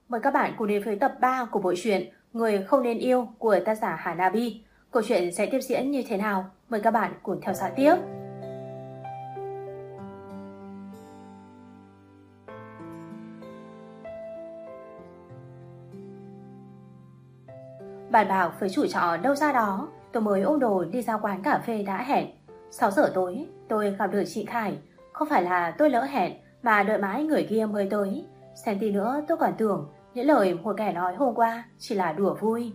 Mời các bạn cùng đến với tập 3 của bộ truyện Người không nên yêu của tác giả Hanabi. Câu chuyện sẽ tiếp diễn như thế nào? Mời các bạn cùng theo dõi tiếp. Bàn bạc với chủ trọ đâu ra đó, tôi mới ôm đồ đi ra quán cà phê đã hẹn. 6 giờ tối, tôi gặp được chị Khải. Không phải là tôi lỡ hẹn, mà đợi mãi người kia mới tới. Xem tí nữa tôi còn tưởng những lời một kẻ nói hôm qua chỉ là đùa vui.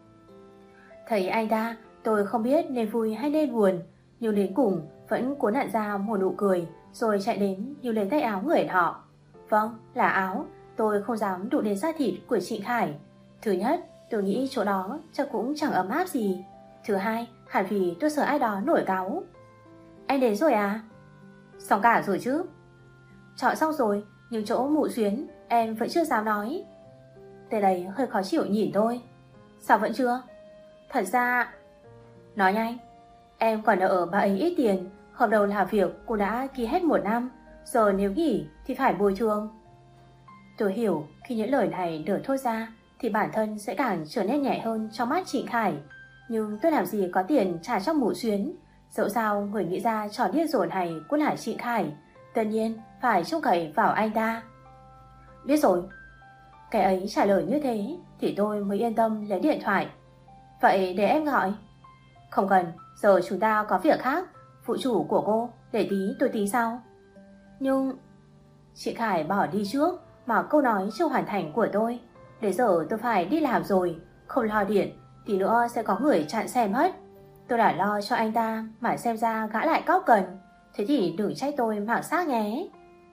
Thấy anh ta, tôi không biết nên vui hay nên buồn, nhưng đến cùng vẫn cố nặn ra một nụ cười, rồi chạy đến níu lấy tay áo người họ. Vâng, là áo. Tôi không dám đụng đến da thịt của chị Khải. Thứ nhất, tôi nghĩ chỗ đó chắc cũng chẳng ấm áp gì. Thứ hai, hẳn vì tôi sợ ai đó nổi cáu. Anh đến rồi à? Xong cả rồi chứ? Chọn xong rồi, nhưng chỗ mụ Xuyến em vẫn chưa dám nói. Tên đấy hơi khó chịu nhìn tôi. Sao vẫn chưa? Thật ra... Nói nhanh. Em còn nợ bà ấy ít tiền. Hợp đồng làm việc cũng đã ký hết 1 năm. Giờ nếu nghỉ thì phải bồi thường. Tôi hiểu khi những lời này được thốt ra thì bản thân sẽ càng trở nên nhẹ hơn trong mắt chị Khải. Nhưng tôi làm gì có tiền trả cho mụ Xuyến. Dẫu sao người nghĩ ra trò điên rồ này cũng là chị Khải. Tất nhiên phải trông cậy vào anh ta. Biết rồi. Cái ấy trả lời như thế thì tôi mới yên tâm lấy điện thoại. Vậy để em gọi. Không cần, giờ chúng ta có việc khác. Phụ chủ của cô để tí tôi tí sau. Nhưng... Chị Khải bỏ đi trước mà câu nói chưa hoàn thành của tôi. Để giờ tôi phải đi làm rồi. Không lo điện thì nữa sẽ có người chặn xe mất. Tôi đã lo cho anh ta mà xem ra gã lại cóc cần. Thế thì đừng trách tôi mảng xác nhé.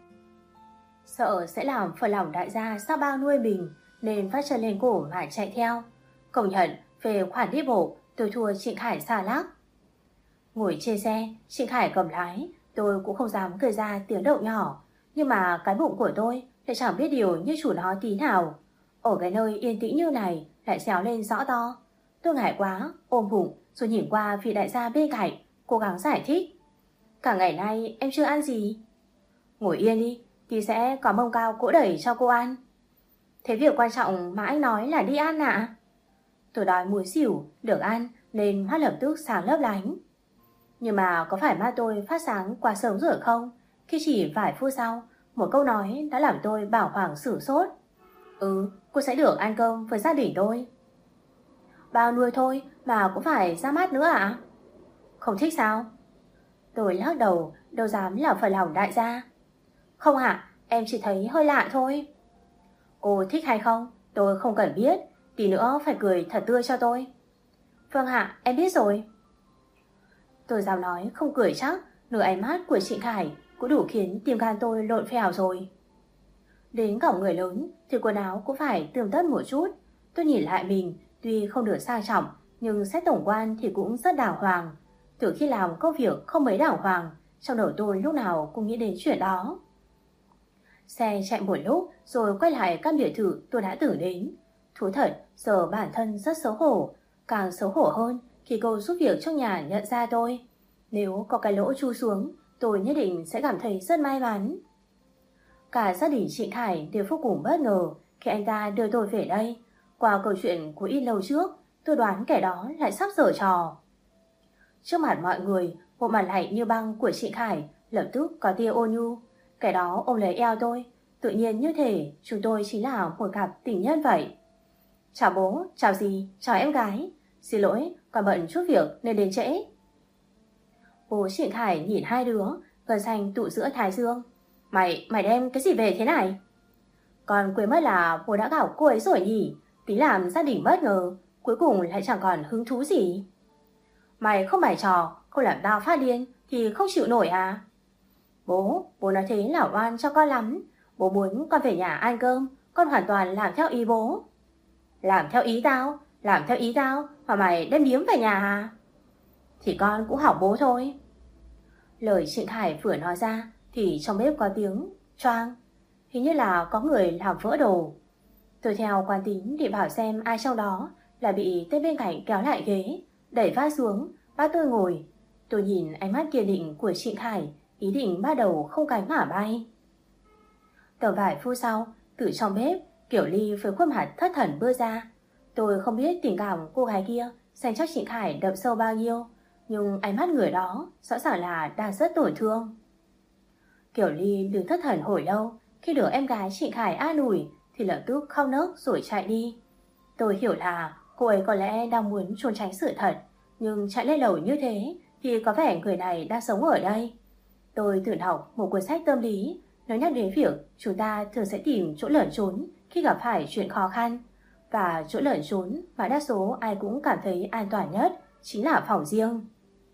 Sợ sẽ làm phật lòng đại gia sao bao nuôi mình, nên vắt chân lên cổ mà chạy theo. Công nhận về khoản đi bộ tôi thua chị Khải xa lắc. Ngồi trên xe, chị Khải cầm lái, tôi cũng không dám cười ra tiếng động nhỏ. Nhưng mà cái bụng của tôi lại chẳng biết điều như chủ nó tí nào. Ở cái nơi yên tĩnh như này lại xéo lên rõ to. Tôi ngại quá, ôm bụng rồi nhìn qua vị đại gia bên cạnh, cố gắng giải thích. Cả ngày nay em chưa ăn gì. Ngồi yên đi, thì sẽ có mông cao cỗ đẩy cho cô ăn. Thế việc quan trọng mà anh nói là đi ăn ạ? Tôi đói muốn xỉu, được ăn nên mắt lập tức sáng lấp lánh. Nhưng mà có phải mắt tôi phát sáng quá sớm rồi không? Khi chỉ vài phút sau, một câu nói đã làm tôi bàng hoàng sửng sốt. Cô sẽ được ăn cơm với gia đình tôi. Bao nuôi thôi mà cũng phải ra mắt nữa ạ? Không thích sao? Tôi lắc đầu, đâu dám là phần lòng đại gia. Không ạ, em chỉ thấy hơi lạ thôi. Cô thích hay không, tôi không cần biết. Tí nữa phải cười thật tươi cho tôi. Vâng ạ, em biết rồi. Tôi dám nói không cười chắc, nửa ánh mắt của chị Khải cũng đủ khiến tim gan tôi lộn phèo rồi. Đến gặp người lớn thì quần áo cũng phải tươm tất một chút. Tôi nhìn lại mình, tuy không được sang trọng, nhưng xét tổng quan thì cũng rất đàng hoàng. Từ khi làm công việc không mấy đàng hoàng, trong đầu tôi lúc nào cũng nghĩ đến chuyện đó. Xe chạy một lúc rồi quay lại căn biệt thự tôi đã tưởng đến. Thú thật, giờ bản thân rất xấu hổ. Càng xấu hổ hơn khi cô giúp việc trong nhà nhận ra tôi. Nếu có cái lỗ chui xuống, tôi nhất định sẽ cảm thấy rất may mắn. Cả gia đình chị Khải đều vô cùng bất ngờ khi anh ta đưa tôi về đây. Qua câu chuyện của ít lâu trước, tôi đoán kẻ đó lại sắp giở trò. Trước mặt mọi người, bộ mặt lạnh như băng của chị Khải lập tức có tia ôn nhu. Kẻ đó ôm lấy eo tôi, tự nhiên như thể chúng tôi chính là một cặp tình nhân vậy. Chào bố, chào dì, chào em gái. Xin lỗi, còn bận chút việc nên đến trễ. Bố chị Khải nhìn hai đứa, gần xanh tụ giữa thái dương. Mày đem cái gì về thế này? Con quên mất là bố đã bảo cô ấy rồi nhỉ. Tí làm gia đình bất ngờ, cuối cùng lại chẳng còn hứng thú gì. Mày không bày trò, không làm tao phát điên thì không chịu nổi à? Bố nói thế là oan cho con lắm. Bố muốn con về nhà ăn cơm, con hoàn toàn làm theo ý bố. Làm theo ý tao mà mày đem biếng về nhà à? Thì con cũng học bố thôi. Lời chị Khải vừa nói ra thì trong bếp có tiếng choang. Hình như là có người làm vỡ đồ. Tôi theo quán tính để bảo xem ai trong đó là bị tên bên cạnh kéo lại ghế, đẩy vác xuống, bắt tôi ngồi. Tôi nhìn ánh mắt kiên định của chị Khải, ý định bắt đầu không cánh mà bay. Tầm vài phút sau, từ trong bếp, Kiểu Ly với khuôn mặt thất thần bưa ra. Tôi không biết tình cảm cô gái kia dành cho Trịnh Khải đậm sâu bao nhiêu, nhưng ánh mắt người đó rõ ràng là đang rất tổn thương. Kiểu Ly đứng thất thần hồi lâu, khi được em gái Trịnh Khải an ủi thì lập tức khóc nấc rồi chạy đi. Tôi hiểu là cô ấy có lẽ đang muốn trốn tránh sự thật, nhưng chạy lên lầu như thế thì có vẻ người này đang sống ở đây. Tôi tự đọc một cuốn sách tâm lý, nó nhắc đến việc chúng ta thường sẽ tìm chỗ lẩn trốn khi gặp phải chuyện khó khăn. Và chỗ lẩn trốn mà đa số ai cũng cảm thấy an toàn nhất chính là phòng riêng.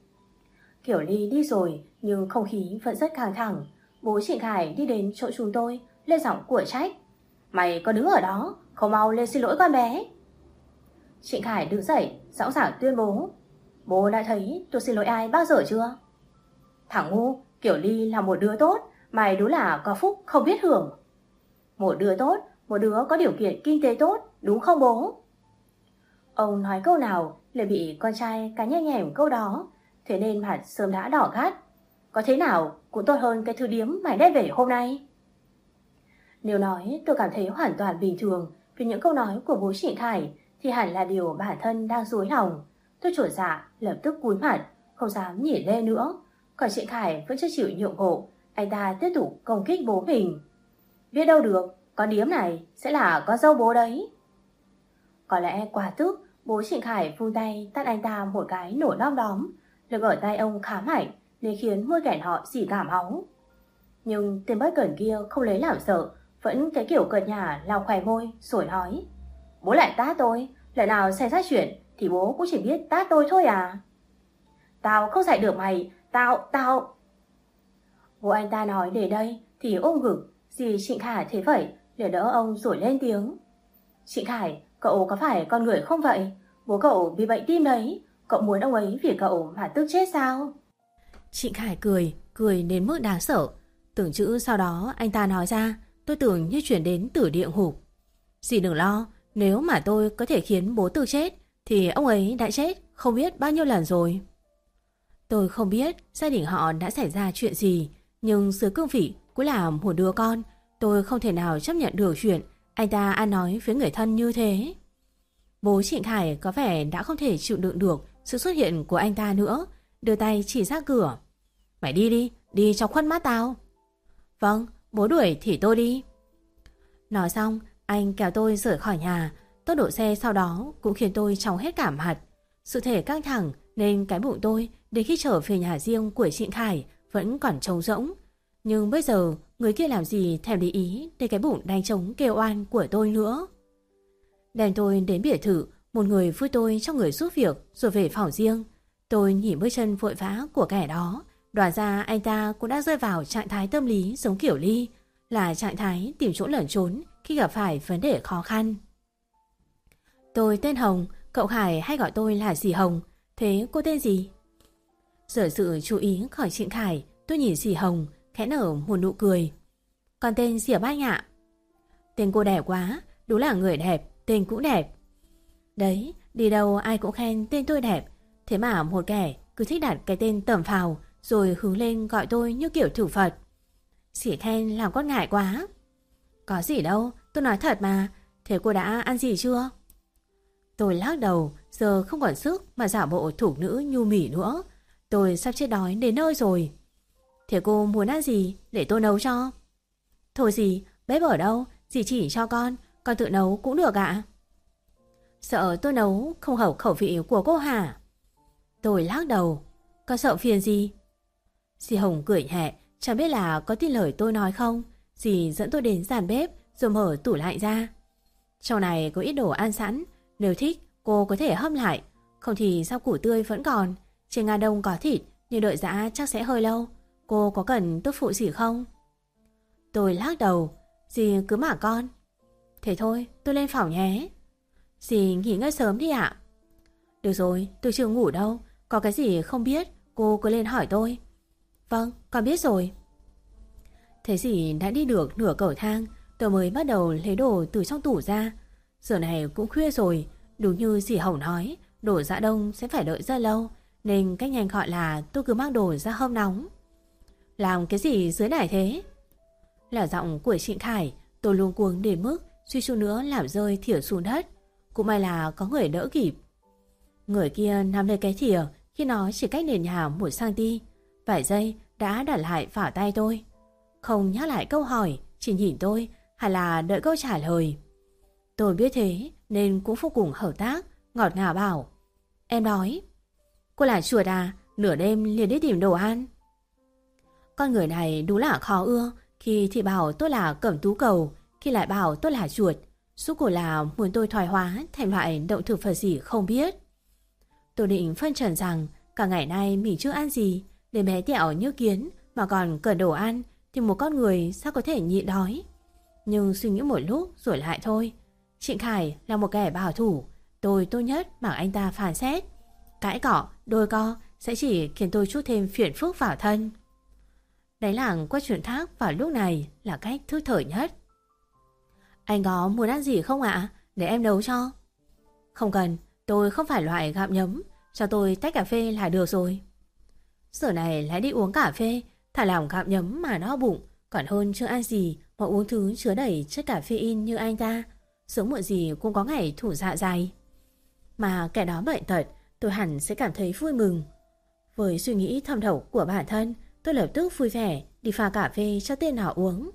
Kiểu Ly đi rồi nhưng không khí vẫn rất căng thẳng. Bố Trịnh Khải đi đến chỗ chúng tôi, lên giọng của trách. Mày có đứng ở đó, không mau lên xin lỗi con bé. Trịnh Khải đứng dậy, rõ ràng tuyên bố. Bố đã thấy tôi xin lỗi ai bao giờ chưa? Thằng ngu, Kiểu Ly là một đứa tốt, mày đúng là có phúc không biết hưởng. Một đứa tốt, một đứa có điều kiện kinh tế tốt, đúng không bố? Ông nói câu nào lại bị con trai cắn nhẹ nhàng câu đó, thế nên mặt sớm đã đỏ gắt. Có thế nào cũng tốt hơn cái thứ điếm mày đem về hôm nay. Nếu nói tôi cảm thấy hoàn toàn bình thường vì những câu nói của bố Trịnh Khải thì hẳn là điều bản thân đang dối lòng. Tôi chột dạ lập tức cúi mặt, không dám nhìn lên nữa. Còn Trịnh Khải vẫn chưa chịu nhượng bộ, anh ta tiếp tục công kích bố mình. Biết đâu được, con điếm này sẽ là con dâu bố đấy. Có lẽ quá tức, bố Trịnh Khải vung tay tát anh ta một cái nổ đom đóm. Lực ở tay ông khá mạnh nên khiến môi kẻ họ xỉ cả máu. Nhưng tên bất cẩn kia không lấy làm sợ, vẫn cái kiểu cợt nhả lau khóe môi rồi nói. Bố lại tát tôi, lần nào xảy ra chuyện thì bố cũng chỉ biết tát tôi thôi à. Tao không dạy được mày, tao. Bố anh ta nói để đây thì ôm ngực, dì Trịnh Khải thế vậy để đỡ ông rồi lên tiếng. Trịnh Khải, cậu có phải con người không vậy? Bố cậu bị bệnh tim đấy, cậu muốn ông ấy vì cậu mà tức chết sao? Trịnh Khải cười đến mức đáng sợ. Từng chữ sau đó anh ta nói ra, tôi tưởng như chuyển đến từ địa ngục. Dì đừng lo, nếu mà tôi có thể khiến bố tự chết thì ông ấy đã chết không biết bao nhiêu lần rồi. Tôi không biết gia đình họ đã xảy ra chuyện gì, nhưng dưới cương vị cũng là một đứa con, tôi không thể nào chấp nhận được chuyện anh ta ăn nói với người thân như thế. Bố Trịnh Khải có vẻ đã không thể chịu đựng được sự xuất hiện của anh ta nữa, đưa tay chỉ ra cửa. Mày đi, đi trong khuất mắt tao. Vâng, bố đuổi thì tôi đi. Nói xong, anh kéo tôi rời khỏi nhà. Tốc độ xe sau đó cũng khiến tôi chóng hết cả mặt. Sự thể căng thẳng nên cái bụng tôi đến khi trở về nhà riêng của Trịnh Khải vẫn còn trống rỗng. Nhưng bây giờ người kia làm gì thèm để ý đến cái bụng đánh trống kêu oan của tôi nữa. Đem tôi đến biệt thự, một người vui tôi trong người giúp việc rồi về phòng riêng. Tôi nhìn bước chân vội vã của kẻ đó, đoán ra anh ta cũng đã rơi vào trạng thái tâm lý giống Kiểu Ly, là trạng thái tìm chỗ lẩn trốn khi gặp phải vấn đề khó khăn. Tôi tên Hồng, cậu Khải hay gọi tôi là dì Hồng. Thế cô tên gì? Rời sự chú ý khỏi Trịnh Khải, tôi nhìn dì Hồng, khẽ nở một nụ cười. Còn tên dì Bách ạ. Tên cô đẹp quá, đúng là người đẹp, tên cũng đẹp. Đấy, đi đâu ai cũng khen tên tôi đẹp. Thế mà một kẻ cứ thích đặt cái tên tẩm phào rồi hướng lên gọi tôi như kiểu thử Phật. Dì khen làm con ngại quá. Có gì đâu, tôi nói thật mà. Thế cô đã ăn gì chưa? Tôi lắc đầu, giờ không còn sức mà giả bộ thủ nữ nhu mỉ nữa. Tôi sắp chết đói đến nơi rồi. Thế cô muốn ăn gì để tôi nấu cho? Thôi dì, bếp ở đâu? Dì chỉ cho con tự nấu cũng được ạ. Sợ tôi nấu không hợp khẩu vị của cô hả? Tôi lắc đầu. Con sợ phiền gì? Dì Hồng cười nhẹ, chẳng biết là có tin lời tôi nói không. Dì dẫn tôi đến dàn bếp rồi mở tủ lạnh ra. Trong này có ít đồ ăn sẵn, nếu thích cô có thể hâm lại. Không thì rau củ tươi vẫn còn. Trên Nga Đông có thịt nhưng đợi giã chắc sẽ hơi lâu. Cô có cần tôi phụ gì không? Tôi lắc đầu. Dì cứ mặc con. Thế thôi, tôi lên phòng nhé. Dì nghỉ ngơi sớm đi ạ. Được rồi, tôi chưa ngủ đâu. Có cái gì không biết cô cứ lên hỏi tôi. Vâng, con biết rồi. Thế dì đã đi được nửa cầu thang, tôi mới bắt đầu lấy đồ từ trong tủ ra. Giờ này cũng khuya rồi. Đúng như dì Hồng nói, đồ giã đông sẽ phải đợi rất lâu, nên cách nhanh gọi là tôi cứ mang đồ ra hâm nóng. Làm cái gì dưới này thế? Là giọng của Trịnh Khải. Tôi luống cuống đến mức suýt chút nữa làm rơi thìa xuống đất. Cũng may là có người đỡ kịp. Người kia nắm lấy cái thìa khi nó chỉ cách nền nhà 1 cm. Vài giây đã đặt lại vào tay tôi. Không nhắc lại câu hỏi, chỉ nhìn tôi hay là đợi câu trả lời. Tôi biết thế nên cũng vô cùng hợp tác, ngọt ngào bảo: "Em đói." "Cô là chuột à? Nửa đêm liền đi tìm đồ ăn." Con người này đúng là khó ưa, khi thì bảo tôi là cẩm tú cầu, khi lại bảo tôi là chuột. Suốt cuộc là muốn tôi thoái hóa thành loại động thực vật gì không biết. Tôi định phân trần rằng cả ngày nay mình chưa ăn gì, để bé tẹo như kiến mà còn cần đồ ăn thì một con người sao có thể nhịn đói. Nhưng suy nghĩ một lúc rồi lại thôi. Trịnh Khải là một kẻ bảo thủ, tôi tốt nhất mà anh ta phán xét. Cãi cọ, đôi co sẽ chỉ khiến tôi chút thêm phiền phức vào thân. Đánh lảng qua chuyện khác vào lúc này là cách thức thời nhất. "Anh có muốn ăn gì không ạ? Để em nấu cho." "Không cần, tôi không phải loại gặm nhấm, cho tôi tách cà phê là được rồi." Giờ này lại đi uống cà phê, thả lỏng gặm nhấm mà no bụng, còn hơn chưa ăn gì mà uống thứ chứa đầy chất caffeine như anh ta. Sớm muộn gì cũng có ngày thủ dạ dày. Mà kẻ đó bệnh tật, tôi hẳn sẽ cảm thấy vui mừng. Với suy nghĩ thâm độc của bản thân, tôi lập tức vui vẻ đi pha cà phê cho tên họ uống.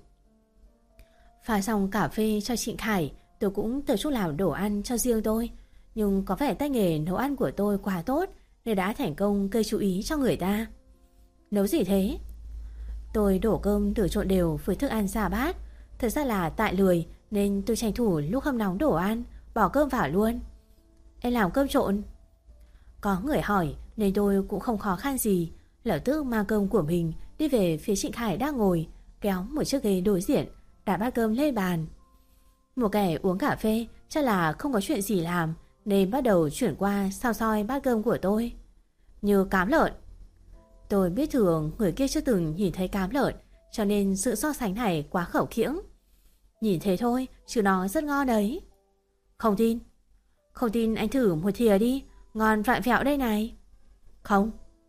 Pha xong cà phê cho Trịnh Khải, tôi cũng tập trung làm đồ ăn cho riêng tôi. Nhưng có vẻ tay nghề nấu ăn của tôi quá tốt nên đã thành công gây chú ý cho người ta. "Nấu gì thế?" Tôi đổ cơm rửa trộn đều với thức ăn ra bát. Thật ra là tại lười nên tôi tranh thủ lúc hâm nóng đồ ăn, bỏ cơm vào luôn. "Em làm cơm trộn?" Có người hỏi nên tôi cũng không khó khăn gì, lập tức mang cơm của mình đi về phía Trịnh Khải đang ngồi, kéo một chiếc ghế đối diện, đặt bát cơm lên bàn. Một kẻ uống cà phê chắc là không có chuyện gì làm nên bắt đầu chuyển qua xào soi bát cơm của tôi. "Như cám lợn." Tôi biết thường người kia chưa từng nhìn thấy cám lợn, cho nên sự so sánh này quá khẩu khiễng. "Nhìn thế thôi chứ nó rất ngon đấy." "Không tin." "Không tin anh thử một thìa đi, ngon vặn vẹo đây này." "Không."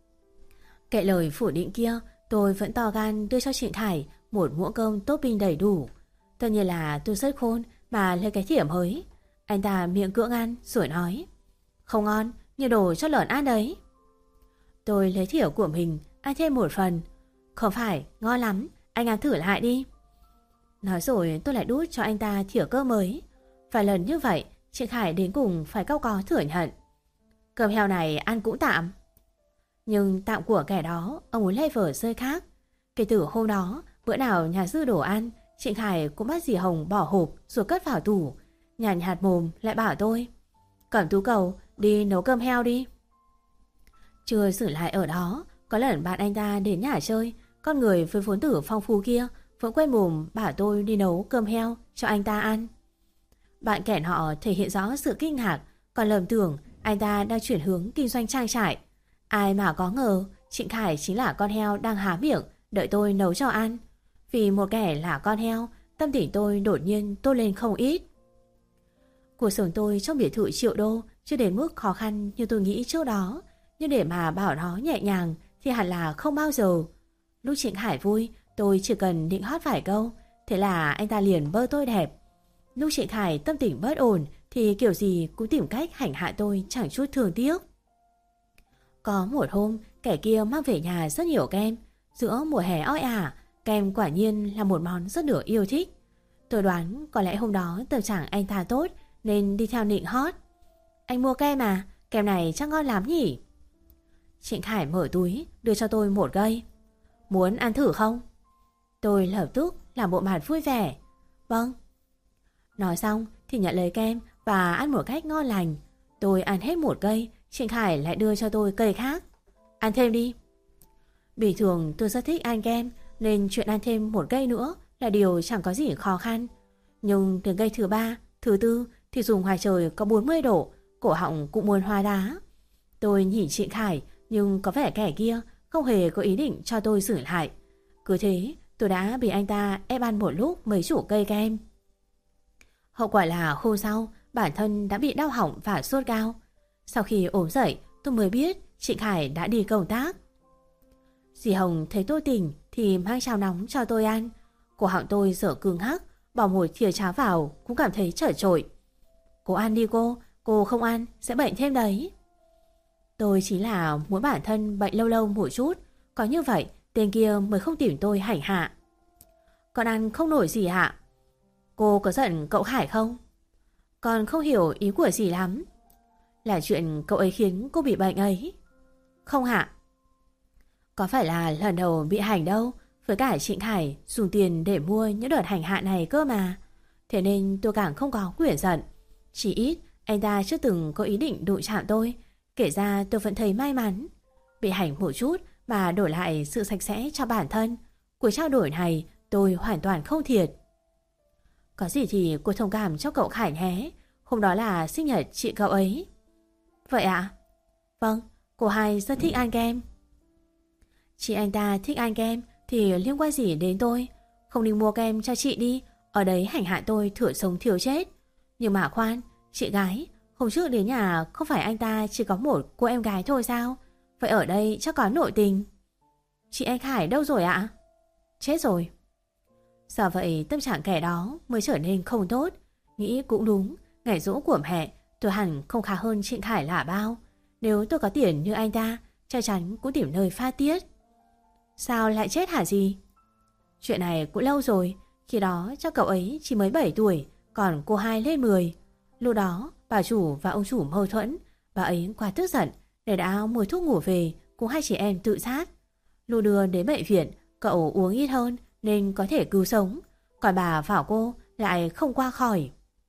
Kệ lời phủ định kia, tôi vẫn to gan đưa cho Trịnh Khải một muỗng cơm topping đầy đủ. Tất nhiên là tôi rất khôn mà lấy cái thìa mới. Anh ta miệng cưỡng ăn rồi nói: "Không ngon, như đồ cho lợn ăn đấy." Tôi lấy thìa của mình ăn thêm một phần. "Không phải, ngon lắm, anh ăn thử lại đi." Nói rồi tôi lại đút cho anh ta thìa cơm mới. Vài lần như vậy, Trịnh Khải đến cùng phải cau có thừa nhận: "Cơm heo này ăn cũng tạm." Nhưng tạm của kẻ đó, ông muốn level rơi khác. Kể từ hôm đó, bữa nào nhà dư đồ ăn, Trịnh Khải cũng bắt dì Hồng bỏ hộp rồi cất vào tủ. Nhàn nhạt mồm lại bảo tôi: "Cẩm tú cầu, đi nấu cơm heo đi." Chưa xử lại ở đó, có lần bạn anh ta đến nhà chơi, con người với vốn tử phong phú kia vẫn quen mồm bảo tôi đi nấu cơm heo cho anh ta ăn. Bạn kẻ họ thể hiện rõ sự kinh ngạc, còn lầm tưởng anh ta đang chuyển hướng kinh doanh trang trại. Ai mà có ngờ Trịnh Khải chính là con heo đang há miệng đợi tôi nấu cho ăn. Vì một kẻ là con heo, tâm tình tôi đột nhiên tốt lên không ít. Cuộc sống tôi trong biệt thự triệu đô chưa đến mức khó khăn như tôi nghĩ trước đó, nhưng để mà bảo nó nhẹ nhàng thì hẳn là không bao giờ. Lúc Trịnh Khải vui, tôi chỉ cần định hót vài câu, thế là anh ta liền bơ tôi đẹp. Lúc Trịnh Khải tâm tình bất ổn thì kiểu gì cũng tìm cách hành hạ tôi chẳng chút thương tiếc. Có một hôm, kẻ kia mang về nhà rất nhiều kem. Giữa mùa hè oi ả, kem quả nhiên là một món rất được yêu thích. Tôi đoán có lẽ hôm đó tâm trạng anh ta tốt nên đi theo nịnh hót: "Anh mua kem à? Kem này chắc ngon lắm nhỉ?" Trịnh Khải mở túi đưa cho tôi một cây. "Muốn ăn thử không?" Tôi lập tức làm bộ mặt vui vẻ: "Vâng." Nói xong thì nhận lấy kem và ăn một cách ngon lành. Tôi ăn hết một cây, Trịnh Khải lại đưa cho tôi cây khác: "Ăn thêm đi." Bình thường tôi rất thích ăn kem nên chuyện ăn thêm một cây nữa là điều chẳng có gì khó khăn. Nhưng đến cây thứ 3, thứ 4 thì dùng ngoài trời có 40 độ, cổ họng cũng muốn hóa đá. Tôi nhìn Trịnh Khải nhưng có vẻ kẻ kia không hề có ý định cho tôi xử lại. Cứ thế tôi đã bị anh ta ép ăn một lúc mấy chục cây kem. Hậu quả là hôm sau bản thân đã bị đau họng và sốt cao. Sau khi ốm dậy tôi mới biết Trịnh Khải đã đi công tác. Dì Hồng thấy tôi tỉnh thì mang cháo nóng cho tôi ăn. Cổ họng tôi dở cứng hắc, bỏ một thìa cháo vào cũng cảm thấy trở trội. Cô ăn đi cô không ăn sẽ bệnh thêm đấy. Tôi chính là muốn bản thân bệnh lâu lâu một chút, có như vậy tên kia mới không tìm tôi hành hạ. Con ăn không nổi gì ạ? Cô có giận cậu Khải không? Con không hiểu ý của dì lắm. Là chuyện cậu ấy khiến cô bị bệnh ấy. Không hạ. Có phải là lần đầu bị hành đâu. Với cả Trịnh Khải dùng tiền để mua những đợt hành hạ này cơ mà. Thế nên tôi càng không có quyền giận. Chỉ ít anh ta chưa từng có ý định đụng chạm tôi. Kể ra tôi vẫn thấy may mắn. Bị hành một chút mà đổi lại sự sạch sẽ cho bản thân. Cuộc trao đổi này tôi hoàn toàn không thiệt. Có gì thì cô thông cảm cho cậu Khải nhé. Hôm đó là sinh nhật chị cậu ấy. Vậy ạ? Vâng, cô hai rất thích ăn kem. Chị anh ta thích ăn kem thì liên quan gì đến tôi? Không đi mua kem cho chị đi. Ở đấy hành hạ tôi thửa sống thiểu chết. Nhưng mà khoan, chị gái, hôm trước đến nhà không phải anh ta chỉ có một cô em gái thôi sao? Vậy ở đây chắc có nội tình. Chị anh Khải đâu rồi ạ? Chết rồi. Sao vậy tâm trạng kẻ đó mới trở nên không tốt? Nghĩ cũng đúng, ngày giỗ của mẹ tôi hẳn không khá hơn Trịnh Khải là bao. Nếu tôi có tiền như anh ta, chắc chắn cũng tìm nơi phát tiết. Sao lại chết hả gì? Chuyện này cũng lâu rồi. Khi đó chắc cậu ấy chỉ mới 7 tuổi, còn cô hai lên 10. Lúc đó bà chủ và ông chủ mâu thuẫn. Bà ấy quá tức giận để đã mua thuốc ngủ về cùng hai chị em tự sát. Lúc đưa đến bệnh viện, cậu uống ít hơn nên có thể cứu sống, còn bà vào cô lại không qua khỏi.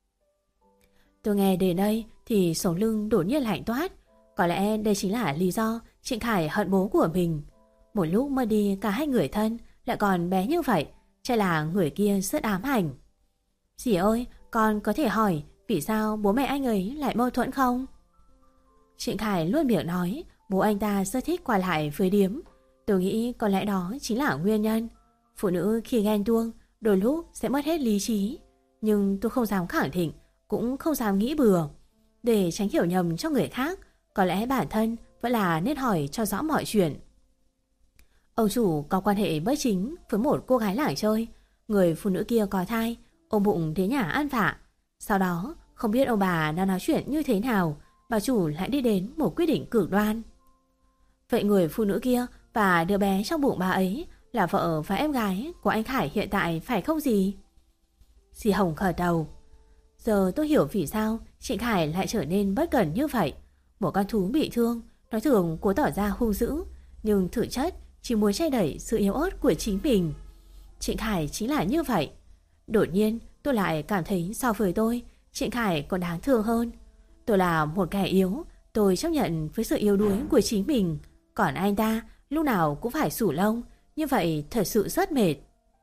Tôi nghe đến đây thì sống lưng đột nhiên lạnh toát. Có lẽ đây chính là lý do Trịnh Khải hận bố của mình. Một lúc mất đi cả hai người thân, lại còn bé như vậy, chắc là người kia rất ám ảnh. Dì ơi, con có thể hỏi vì sao bố mẹ anh ấy lại mâu thuẫn không? Trịnh Khải luôn miệng nói bố anh ta rất thích qua lại với điếm. Tôi nghĩ có lẽ đó chính là nguyên nhân. Phụ nữ khi ghen tuông đôi lúc sẽ mất hết lý trí. Nhưng tôi không dám khẳng định, cũng không dám nghĩ bừa. Để tránh hiểu nhầm cho người khác, có lẽ bản thân vẫn là nên hỏi cho rõ mọi chuyện. Ông chủ có quan hệ bất chính với một cô gái làng chơi. Người phụ nữ kia có thai, ôm bụng đến nhà ăn vạ. Sau đó không biết ông bà đã nói chuyện như thế nào, bà chủ lại đi đến một quyết định cực đoan. Vậy người phụ nữ kia và đứa bé trong bụng bà ấy là vợ và em gái của anh Khải hiện tại phải không gì? Dì Hồng khởi đầu. Giờ tôi hiểu vì sao Trịnh Khải lại trở nên bất cẩn như vậy. Một con thú bị thương, nó thường cố tỏ ra hung dữ, nhưng thực chất chỉ muốn che đẩy sự yếu ớt của chính mình. Trịnh Khải chính là như vậy. Đột nhiên tôi lại cảm thấy so với tôi, Trịnh Khải còn đáng thương hơn. Tôi là một kẻ yếu, tôi chấp nhận với sự yếu đuối của chính mình. Còn anh ta lúc nào cũng phải sủ lông, như vậy thật sự rất mệt.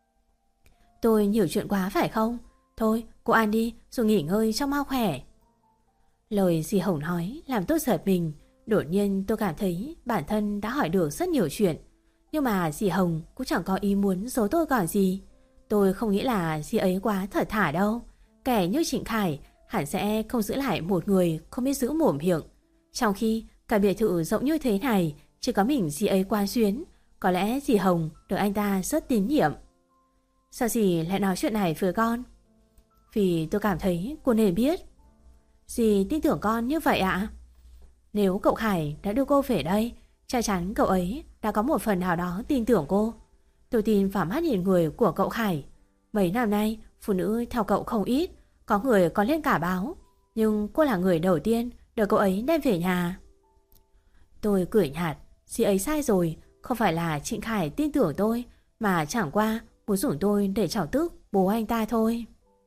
Tôi nhiều chuyện quá phải không? Thôi cô ăn đi rồi nghỉ ngơi cho mau khỏe. Lời dì Hồng nói làm tôi giật mình. Đột nhiên tôi cảm thấy bản thân đã hỏi được rất nhiều chuyện. Nhưng mà dì Hồng cũng chẳng có ý muốn giấu tôi còn gì. Tôi không nghĩ là dì ấy quá thật thà đâu. Kẻ như Trịnh Khải hẳn sẽ không giữ lại một người không biết giữ mồm miệng. Trong khi cả biệt thự rộng như thế này chỉ có mình dì ấy quan xuyến. Có lẽ dì Hồng được anh ta rất tín nhiệm. Sao dì lại nói chuyện này với con? Vì tôi cảm thấy cô nên biết. Dì tin tưởng con như vậy ạ? Nếu cậu Khải đã đưa cô về đây, chắc chắn cậu ấy đã có một phần nào đó tin tưởng cô. Tôi tin vào mắt nhìn người của cậu Khải. Mấy năm nay phụ nữ theo cậu không ít, có người còn lên cả báo. Nhưng cô là người đầu tiên được cậu ấy đem về nhà. Tôi cười nhạt. Dì ấy sai rồi. Không phải là Trịnh Khải tin tưởng tôi, mà chẳng qua muốn dùng tôi để chọc tức bố anh ta thôi.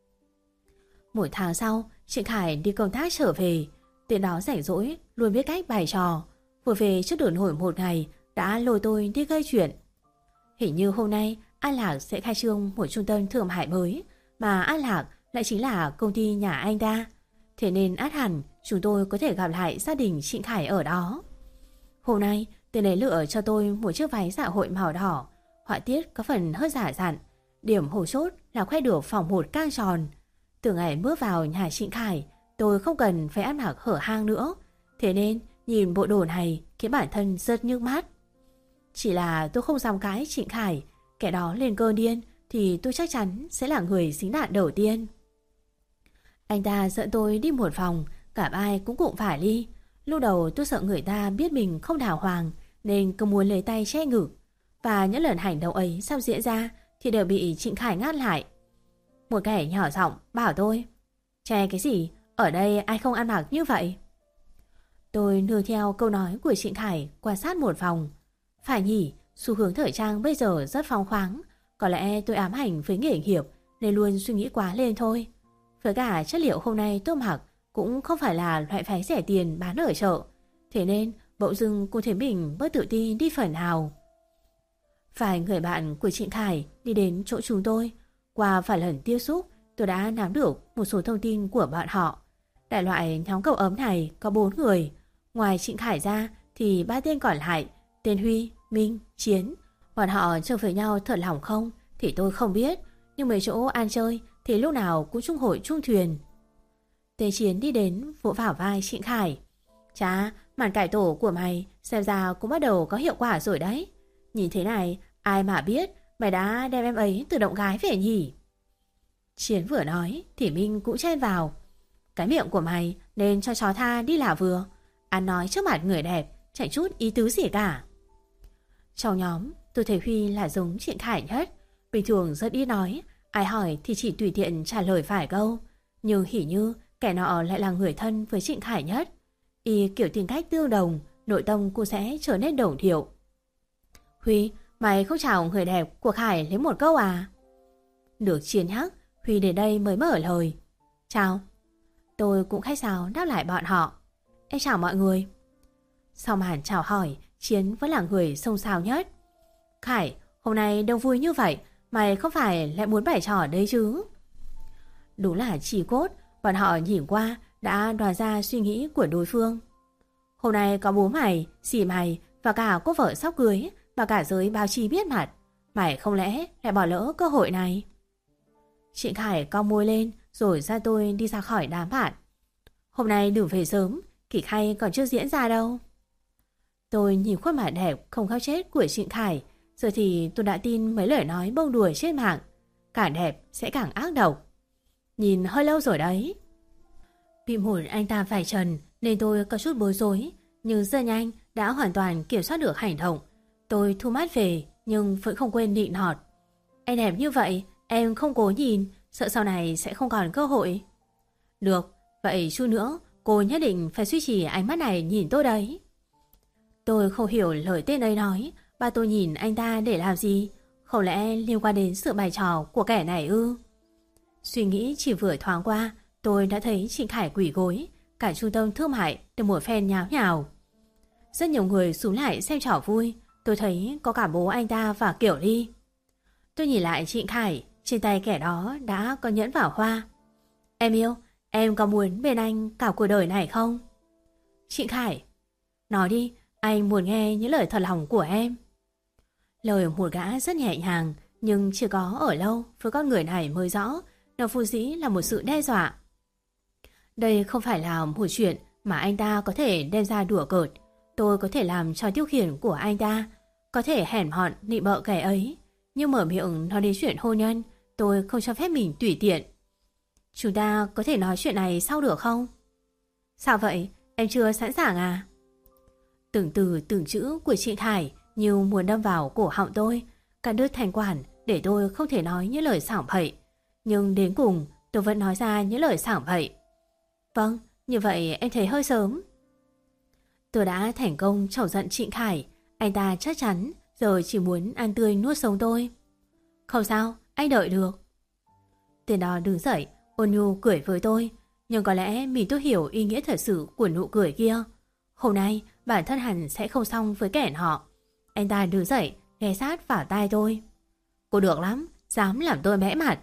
Một tháng sau, Trịnh Khải đi công tác trở về. Tiện đó rảnh rỗi luôn biết cách bày trò. Vừa về trước được nổi một ngày đã lôi tôi đi gây chuyện. Hình như hôm nay An Lạc sẽ khai trương một trung tâm thương mại mới, mà An Lạc lại chính là công ty nhà anh ta. Thế nên ắt hẳn chúng tôi có thể gặp lại gia đình Trịnh Khải ở đó. Hôm nay tên ấy lựa cho tôi một chiếc váy dạ hội màu đỏ. Họa tiết có phần hơi giả dặn. Điểm hổ chốt là khoe được phòng một cang tròn. Từ ngày bước vào nhà Trịnh Khải, tôi không cần phải ăn mặc hở hang nữa. Thế nên nhìn bộ đồ này khiến bản thân rất nhức mắt. Chỉ là tôi không dám cãi Trịnh Khải. Kẻ đó lên cơn điên thì tôi chắc chắn sẽ là người dính đạn đầu tiên. Anh ta dẫn tôi đi một vòng, cả ai cũng phải đi. Lúc đầu tôi sợ người ta biết mình không đàng hoàng nên cứ muốn lấy tay che ngực. Và những lần hành động ấy sau diễn ra thì đều bị Trịnh Khải ngắt lại. Một kẻ nhỏ giọng bảo tôi: che cái gì, ở đây ai không ăn mặc như vậy. Tôi nương theo câu nói của Trịnh Khải quan sát một vòng. Phải nhỉ, xu hướng thời trang bây giờ rất phóng khoáng. Có lẽ tôi ám ảnh với nghề nghiệp nên luôn suy nghĩ quá lên thôi. Với cả chất liệu hôm nay tôi mặc cũng không phải là loại váy rẻ tiền bán ở chợ. Thế nên bỗng dưng cô thấy mình bớt tự tin đi phần nào. Vài người bạn của Trịnh Khải đi đến chỗ chúng tôi. Qua vài lần tiếp xúc, tôi đã nắm được một số thông tin của bọn họ. Đại loại nhóm cậu ấm này có 4 người. Ngoài Trịnh Khải ra thì 3 tên còn lại, tên Huy, Minh, Chiến. Bọn họ chơi với nhau thật lòng không thì tôi không biết, nhưng mấy chỗ ăn chơi thì lúc nào cũng chung hội chung thuyền. Tên Chiến đi đến vỗ vào vai Trịnh Khải. Chà, màn cải tổ của mày xem ra cũng bắt đầu có hiệu quả rồi đấy. Nhìn thế này, ai mà biết mày đã đem em ấy từ động gái về nhỉ? Chiến vừa nói thì Minh cũng chen vào. Cái miệng của mày nên cho chó tha đi là vừa. Ăn nói trước mặt người đẹp chẳng chút ý tứ gì cả. Trong nhóm tôi thấy Huy là giống Trịnh Khải nhất. Bình thường rất ít nói, ai hỏi thì chỉ tùy tiện trả lời vài câu. Nhưng hỉ như kẻ nọ lại là người thân với Trịnh Khải nhất. Y kiểu tính cách tương đồng, nội tâm cô sẽ trở nên đồng điệu. Huy, mày không chào người đẹp của Khải lấy một câu à? Được Chiến nhắc, Huy đến đây mới mở lời. Chào. Tôi cũng khách sáo đáp lại bọn họ. Em chào mọi người. Sau màn chào hỏi, Chiến vẫn là người xông xao nhất. Khải, hôm nay đông vui như vậy, mày không phải lại muốn bày trò đấy chứ? Đúng là chỉ cốt, bọn họ nhìn qua đã đoán ra suy nghĩ của đối phương. Hôm nay có bố mày, dì mày và cả cô vợ sắp cưới và cả giới báo chí biết mặt. Mày không lẽ lại bỏ lỡ cơ hội này? Trịnh Khải cong môi lên rồi ra tôi đi ra khỏi đám bạn. Hôm nay đừng về sớm, kịch hay còn chưa diễn ra đâu. Tôi nhìn khuôn mặt đẹp không khóc chết của Trịnh Khải, giờ thì tôi đã tin mấy lời nói bông đùa trên mạng. Càng đẹp sẽ càng ác độc. Nhìn hơi lâu rồi đấy. Bị một anh ta vạch trần nên tôi có chút bối rối, nhưng rất nhanh đã hoàn toàn kiểm soát được hành động. Tôi thu mắt về nhưng vẫn không quên nịnh nọt. Anh đẹp như vậy, em không cố nhìn, sợ sau này sẽ không còn cơ hội. Được, vậy chút nữa cô nhất định phải duy trì ánh mắt này nhìn tôi đấy. Tôi không hiểu lời tên ấy nói, bà tôi nhìn anh ta để làm gì? Không lẽ liên quan đến sự bày trò của kẻ này ư? Suy nghĩ chỉ vừa thoáng qua, tôi đã thấy Trịnh Khải quỳ gối, cả trung tâm thương mại được một phen nháo nhào. Rất nhiều người xuống lại xem trò vui, tôi thấy có cả bố anh ta và Kiểu Ly. Tôi nhìn lại Trịnh Khải, trên tay kẻ đó đã có nhẫn vào hoa. Em yêu, em có muốn bên anh cả cuộc đời này không? Trịnh Khải, nói đi, anh muốn nghe những lời thật lòng của em. Lời một gã rất nhẹ nhàng, nhưng chỉ có ở lâu với con người này mới rõ nó vốn dĩ là một sự đe dọa. Đây không phải là một chuyện mà anh ta có thể đem ra đùa cợt. Tôi có thể làm trò tiêu khiển của anh ta, có thể hèn mọn nịnh bợ kẻ ấy, nhưng mở miệng nói đến chuyện hôn nhân, tôi không cho phép mình tùy tiện. Chúng ta có thể nói chuyện này sau được không? Sao vậy? Em chưa sẵn sàng à? Từng từ từng chữ của Trịnh Khải như muốn đâm vào cổ họng tôi, cắt đứt thành quản để tôi không thể nói những lời sảng bậy. Nhưng đến cùng tôi vẫn nói ra những lời sảng bậy. Vâng, như vậy em thấy hơi sớm. Tôi đã thành công chọc giận Trịnh Khải. Anh ta chắc chắn giờ chỉ muốn ăn tươi nuốt sống tôi. Không sao, anh đợi được. Tên đó đứng dậy, ôn nhu cười với tôi. Nhưng có lẽ mình tôi hiểu ý nghĩa thật sự của nụ cười kia. Hôm nay bản thân hẳn sẽ không xong với kẻ nọ. Anh ta đứng dậy, ghé sát vào tai tôi. Cô được lắm, dám làm tôi bẽ mặt.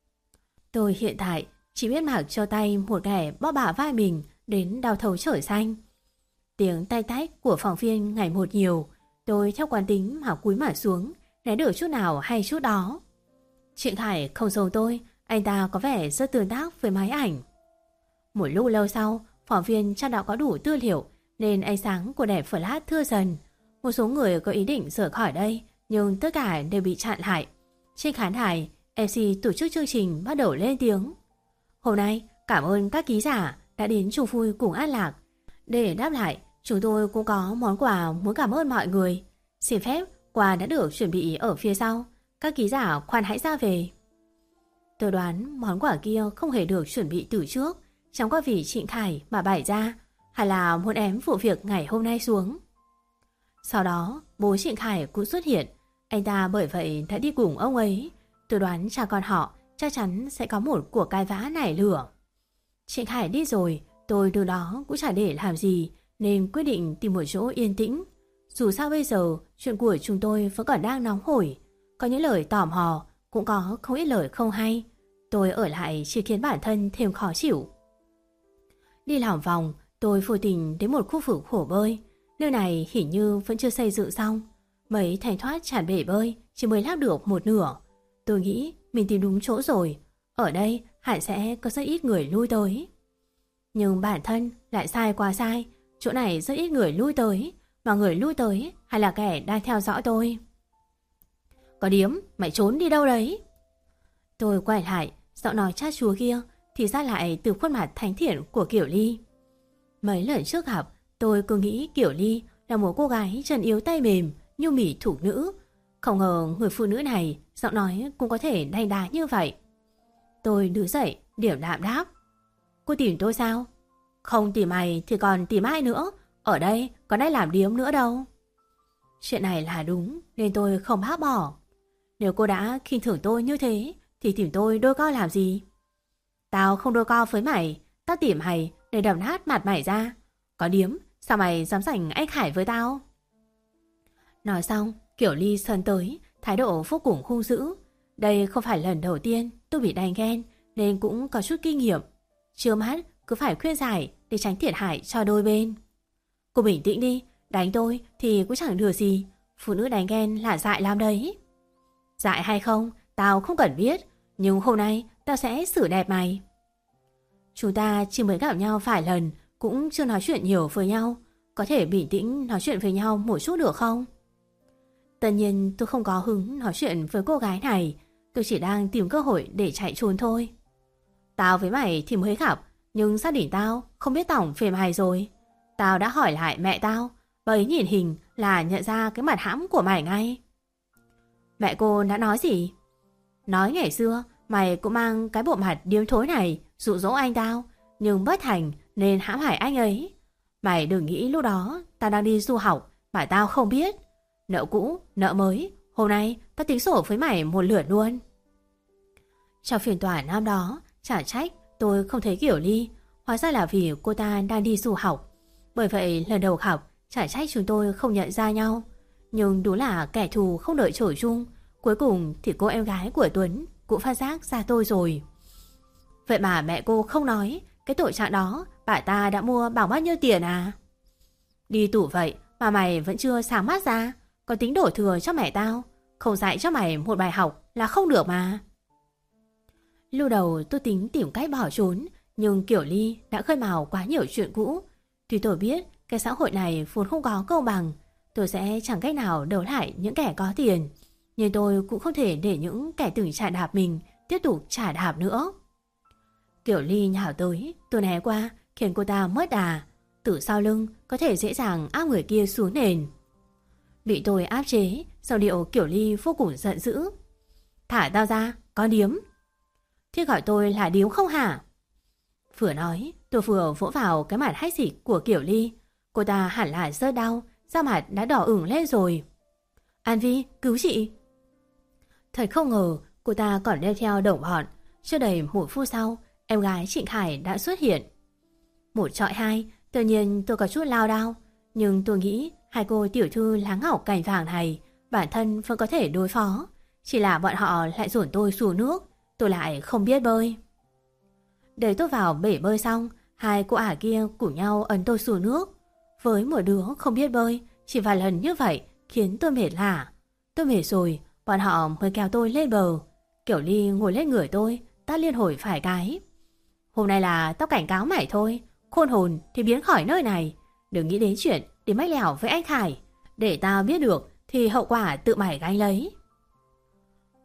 Tôi hiện tại chỉ biết mặc cho tay một kẻ bóp bả vai mình đến đau thấu trời xanh. Tiếng tay tách của phóng viên ngày một nhiều. Tôi theo quán tính mà cúi mặt xuống, né được chút nào hay chút đó. Trịnh Khải không giống tôi, anh ta có vẻ rất tương tác với máy ảnh. Một lúc lâu sau, phóng viên chắc đã có đủ tư liệu nên ánh sáng của đèn flash thưa dần. Một số người có ý định rời khỏi đây, nhưng tất cả đều bị chặn lại. Trên khán đài, MC tổ chức chương trình bắt đầu lên tiếng. Hôm nay, cảm ơn các ký giả đã đến chung vui cùng An Lạc. Để đáp lại, chúng tôi cũng có món quà muốn cảm ơn mọi người. Xin phép, quà đã được chuẩn bị ở phía sau. Các ký giả khoan hãy ra về. Tôi đoán món quà kia không hề được chuẩn bị từ trước, chẳng qua vì Trịnh Khải mà bày ra, hay là muốn ém vụ việc ngày hôm nay xuống. Sau đó, bố Trịnh Khải cũng xuất hiện. Anh ta bởi vậy đã đi cùng ông ấy. Tôi đoán cha con họ chắc chắn sẽ có một cuộc cãi vã nảy lửa. Trịnh Khải đi rồi, tôi từ đó cũng chả để làm gì, nên quyết định tìm một chỗ yên tĩnh. Dù sao bây giờ, chuyện của chúng tôi vẫn còn đang nóng hổi. Có những lời tòm hò, cũng có không ít lời không hay. Tôi ở lại chỉ khiến bản thân thêm khó chịu. Đi lòng vòng, tôi vô tình đến một khu vực hồ bơi. Nơi này hình như vẫn chưa xây dựng xong. Mấy thành thoát tràn bể bơi chỉ mới lắp được một nửa. Tôi nghĩ mình tìm đúng chỗ rồi. Ở đây hẳn sẽ có rất ít người lui tới. Nhưng bản thân lại sai quá sai. Chỗ này rất ít người lui tới. Mà người lui tới hay là kẻ đang theo dõi tôi? Có điếm, mày trốn đi đâu đấy? Tôi quay lại, giọng nói chát chúa kia thì ra lại từ khuôn mặt thánh thiện của Kiểu Ly. Mấy lần trước gặp, tôi cứ nghĩ Kiểu Ly là một cô gái chân yếu tay mềm, nhu mì thủ nữ. Không ngờ người phụ nữ này giọng nói cũng có thể đanh đá như vậy. Tôi đứng dậy, điểm đạm đáp. Cô tìm tôi sao? Không tìm mày thì còn tìm ai nữa? Ở đây còn ai làm điếm nữa đâu. Chuyện này là đúng nên tôi không bác bỏ. Nếu cô đã khinh thường tôi như thế thì tìm tôi đôi co làm gì? Tao không đôi co với mày. Tao tìm mày để đập nát mặt mày ra. Có điếm, sao mày dám giành anh Khải với tao? Nói xong, Kiểu Ly sân tới, thái độ vô cùng hung dữ. Đây không phải lần đầu tiên tôi bị đánh ghen nên cũng có chút kinh nghiệm. Chưa mắt cứ phải khuyên giải để tránh thiệt hại cho đôi bên. Cô bình tĩnh đi, đánh tôi thì cũng chẳng được gì. Phụ nữ đánh ghen là dại lắm đấy. Dại hay không, tao không cần biết. Nhưng hôm nay tao sẽ xử đẹp mày. Chúng ta chỉ mới gặp nhau vài lần, cũng chưa nói chuyện nhiều với nhau. Có thể bình tĩnh nói chuyện với nhau một chút được không? Tất nhiên tôi không có hứng nói chuyện với cô gái này. Tôi chỉ đang tìm cơ hội để chạy trốn thôi. Tao với mày thì mới gặp, nhưng gia đình tao không biết tổng về mày rồi. Tao đã hỏi lại mẹ tao, bà ấy nhìn hình là nhận ra cái mặt hãm của mày ngay. Mẹ cô đã nói gì? Nói ngày xưa mày cũng mang cái bộ mặt điếm thối này dụ dỗ anh tao, nhưng bất thành nên hãm hại anh ấy. Mày đừng nghĩ lúc đó tao đang đi du học mà tao không biết. Nợ cũ, nợ mới, hôm nay tao tính sổ với mày một lượt luôn. Trong phiên tòa năm đó, chả trách tôi không thấy Kiểu Ly. Hóa ra là vì cô ta đang đi du học. Bởi vậy lần đầu học, chả trách chúng tôi không nhận ra nhau. Nhưng đúng là kẻ thù không đợi chổi chung. Cuối cùng thì cô em gái của Tuấn cũng phát giác ra tôi rồi. Vậy mà mẹ cô không nói cái tội trạng đó bà ta đã mua bằng bao nhiêu tiền à? Đi tù vậy mà mày vẫn chưa sáng mắt ra. Còn tính đổ thừa cho mẹ tao. Không dạy cho mày một bài học là không được mà. Lúc đầu tôi tính tìm cách bỏ trốn, nhưng Kiểu Ly đã khơi mào quá nhiều chuyện cũ. Tuy tôi biết cái xã hội này vốn không có công bằng, tôi sẽ chẳng cách nào đấu lại những kẻ có tiền, nhưng tôi cũng không thể để những kẻ từng chà đạp mình tiếp tục chà đạp nữa. Kiểu Ly nhào tới, tôi né qua khiến cô ta mất đà. Từ sau lưng có thể dễ dàng áp người kia xuống nền. Bị tôi áp chế, giọng điệu Kiểu Ly vô cùng giận dữ. Thả tao ra, con điếm. Thế gọi tôi là điếm không hả? Vừa nói, tôi vừa vỗ vào cái mặt hách dịch của Kiểu Ly. Cô ta hẳn là rất đau, da mặt đã đỏ ửng lên rồi. An Vi, cứu chị. Thật không ngờ, cô ta còn đeo theo đồng bọn. Chưa đầy một phút sau, em gái Trịnh Khải đã xuất hiện. Một trọi hai, tự nhiên tôi có chút lao đao. Nhưng tôi nghĩ hai cô tiểu thư lá ngọc cành vàng này bản thân vẫn có thể đối phó. Chỉ là bọn họ lại dồn tôi xuống nước. Tôi lại không biết bơi. Để tôi vào bể bơi xong, hai cô ả kia cùng nhau ấn tôi xuống nước. Với một đứa không biết bơi, chỉ vài lần như vậy khiến tôi mệt lả. Tôi mệt rồi, bọn họ mới kéo tôi lên bờ. Kiểu Ly ngồi lên người tôi, tát liên hồi phải cái. Hôm nay là tao cảnh cáo mày thôi. Khôn hồn thì biến khỏi nơi này. Đừng nghĩ đến chuyện để mách lẻo với anh Khải. Để tao biết được thì hậu quả tự mày gánh lấy.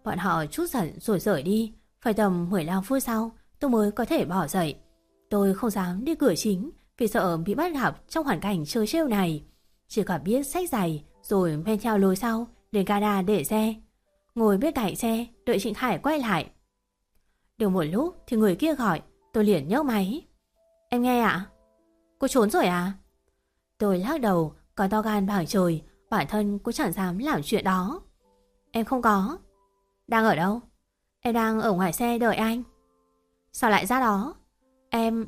Bọn họ chút giận rồi rời đi. Phải tầm 15 phút sau tôi mới có thể bỏ dậy. Tôi không dám đi cửa chính vì sợ bị bắt gặp trong hoàn cảnh trơ trêu này. Chỉ còn biết xách giày rồi men theo lối sau đến gara để xe. Ngồi bên cạnh xe đợi Trịnh Khải quay lại. Được một lúc thì người kia gọi. Tôi liền nhấc máy. Em nghe ạ? Cô trốn rồi à? Tôi lắc đầu, còn to gan bảo trời, bản thân cũng chẳng dám làm chuyện đó. Em không có. Đang ở đâu? Em đang ở ngoài xe đợi anh. Sao lại ra đó? Em...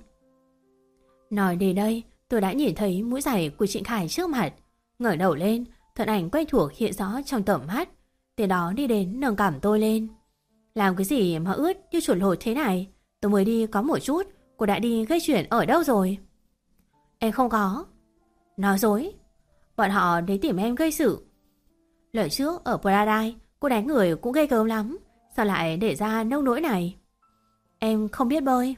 Nói đến đây, tôi đã nhìn thấy mũi giày của Trịnh Khải trước mặt. Ngẩng đầu lên, thân ảnh quen thuộc hiện rõ trong tầm mắt. Từ đó đi đến nâng cảm tôi lên. Làm cái gì mà ướt như chuột lột thế này? Tôi mới đi có một chút, cô đã đi gây chuyện ở đâu rồi? Em không có. Nói dối. Bọn họ đến tìm em gây sự. Lần trước ở Paradise, cô đánh người cũng ghê gớm lắm. Sao lại để ra nông nỗi này? Em không biết bơi.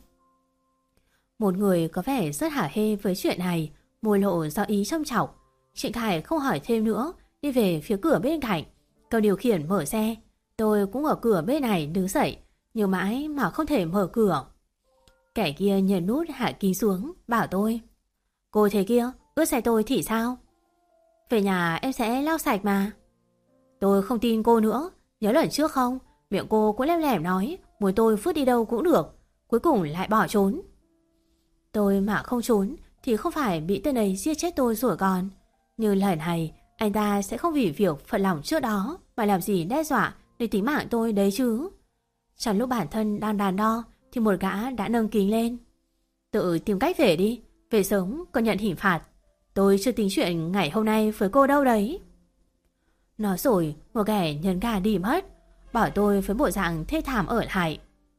Một người có vẻ rất hả hê với chuyện này, môi lộ do ý trông chọc. Trịnh Khải không hỏi thêm nữa, đi về phía cửa bên cạnh. Cậu điều khiển mở xe. Tôi cũng ở cửa bên này đứng dậy, nhưng mãi mà không thể mở cửa. Kẻ kia nhấn nút hạ ký xuống, bảo tôi. Cô thế kia, ướt xe tôi thì sao? Về nhà em sẽ lau sạch mà. Tôi không tin cô nữa. Nhớ lần trước không? Miệng cô cũng lem lẻm nói muốn tôi vứt đi đâu cũng được. Cuối cùng lại bỏ trốn. Tôi mà không trốn thì không phải bị tên ấy giết chết tôi rồi còn. Nhưng lần này anh ta sẽ không vì việc phận lòng trước đó mà làm gì đe dọa đến tính mạng tôi đấy chứ. Trong lúc bản thân đang đắn đo thì một gã đã nâng kính lên. Tự tìm cách về đi. Về sớm còn nhận hình phạt. Tôi chưa tính chuyện ngày hôm nay với cô đâu đấy. Nói rồi một kẻ nhấn ga đi mất, bảo tôi với bộ dạng thê thảm ở lại.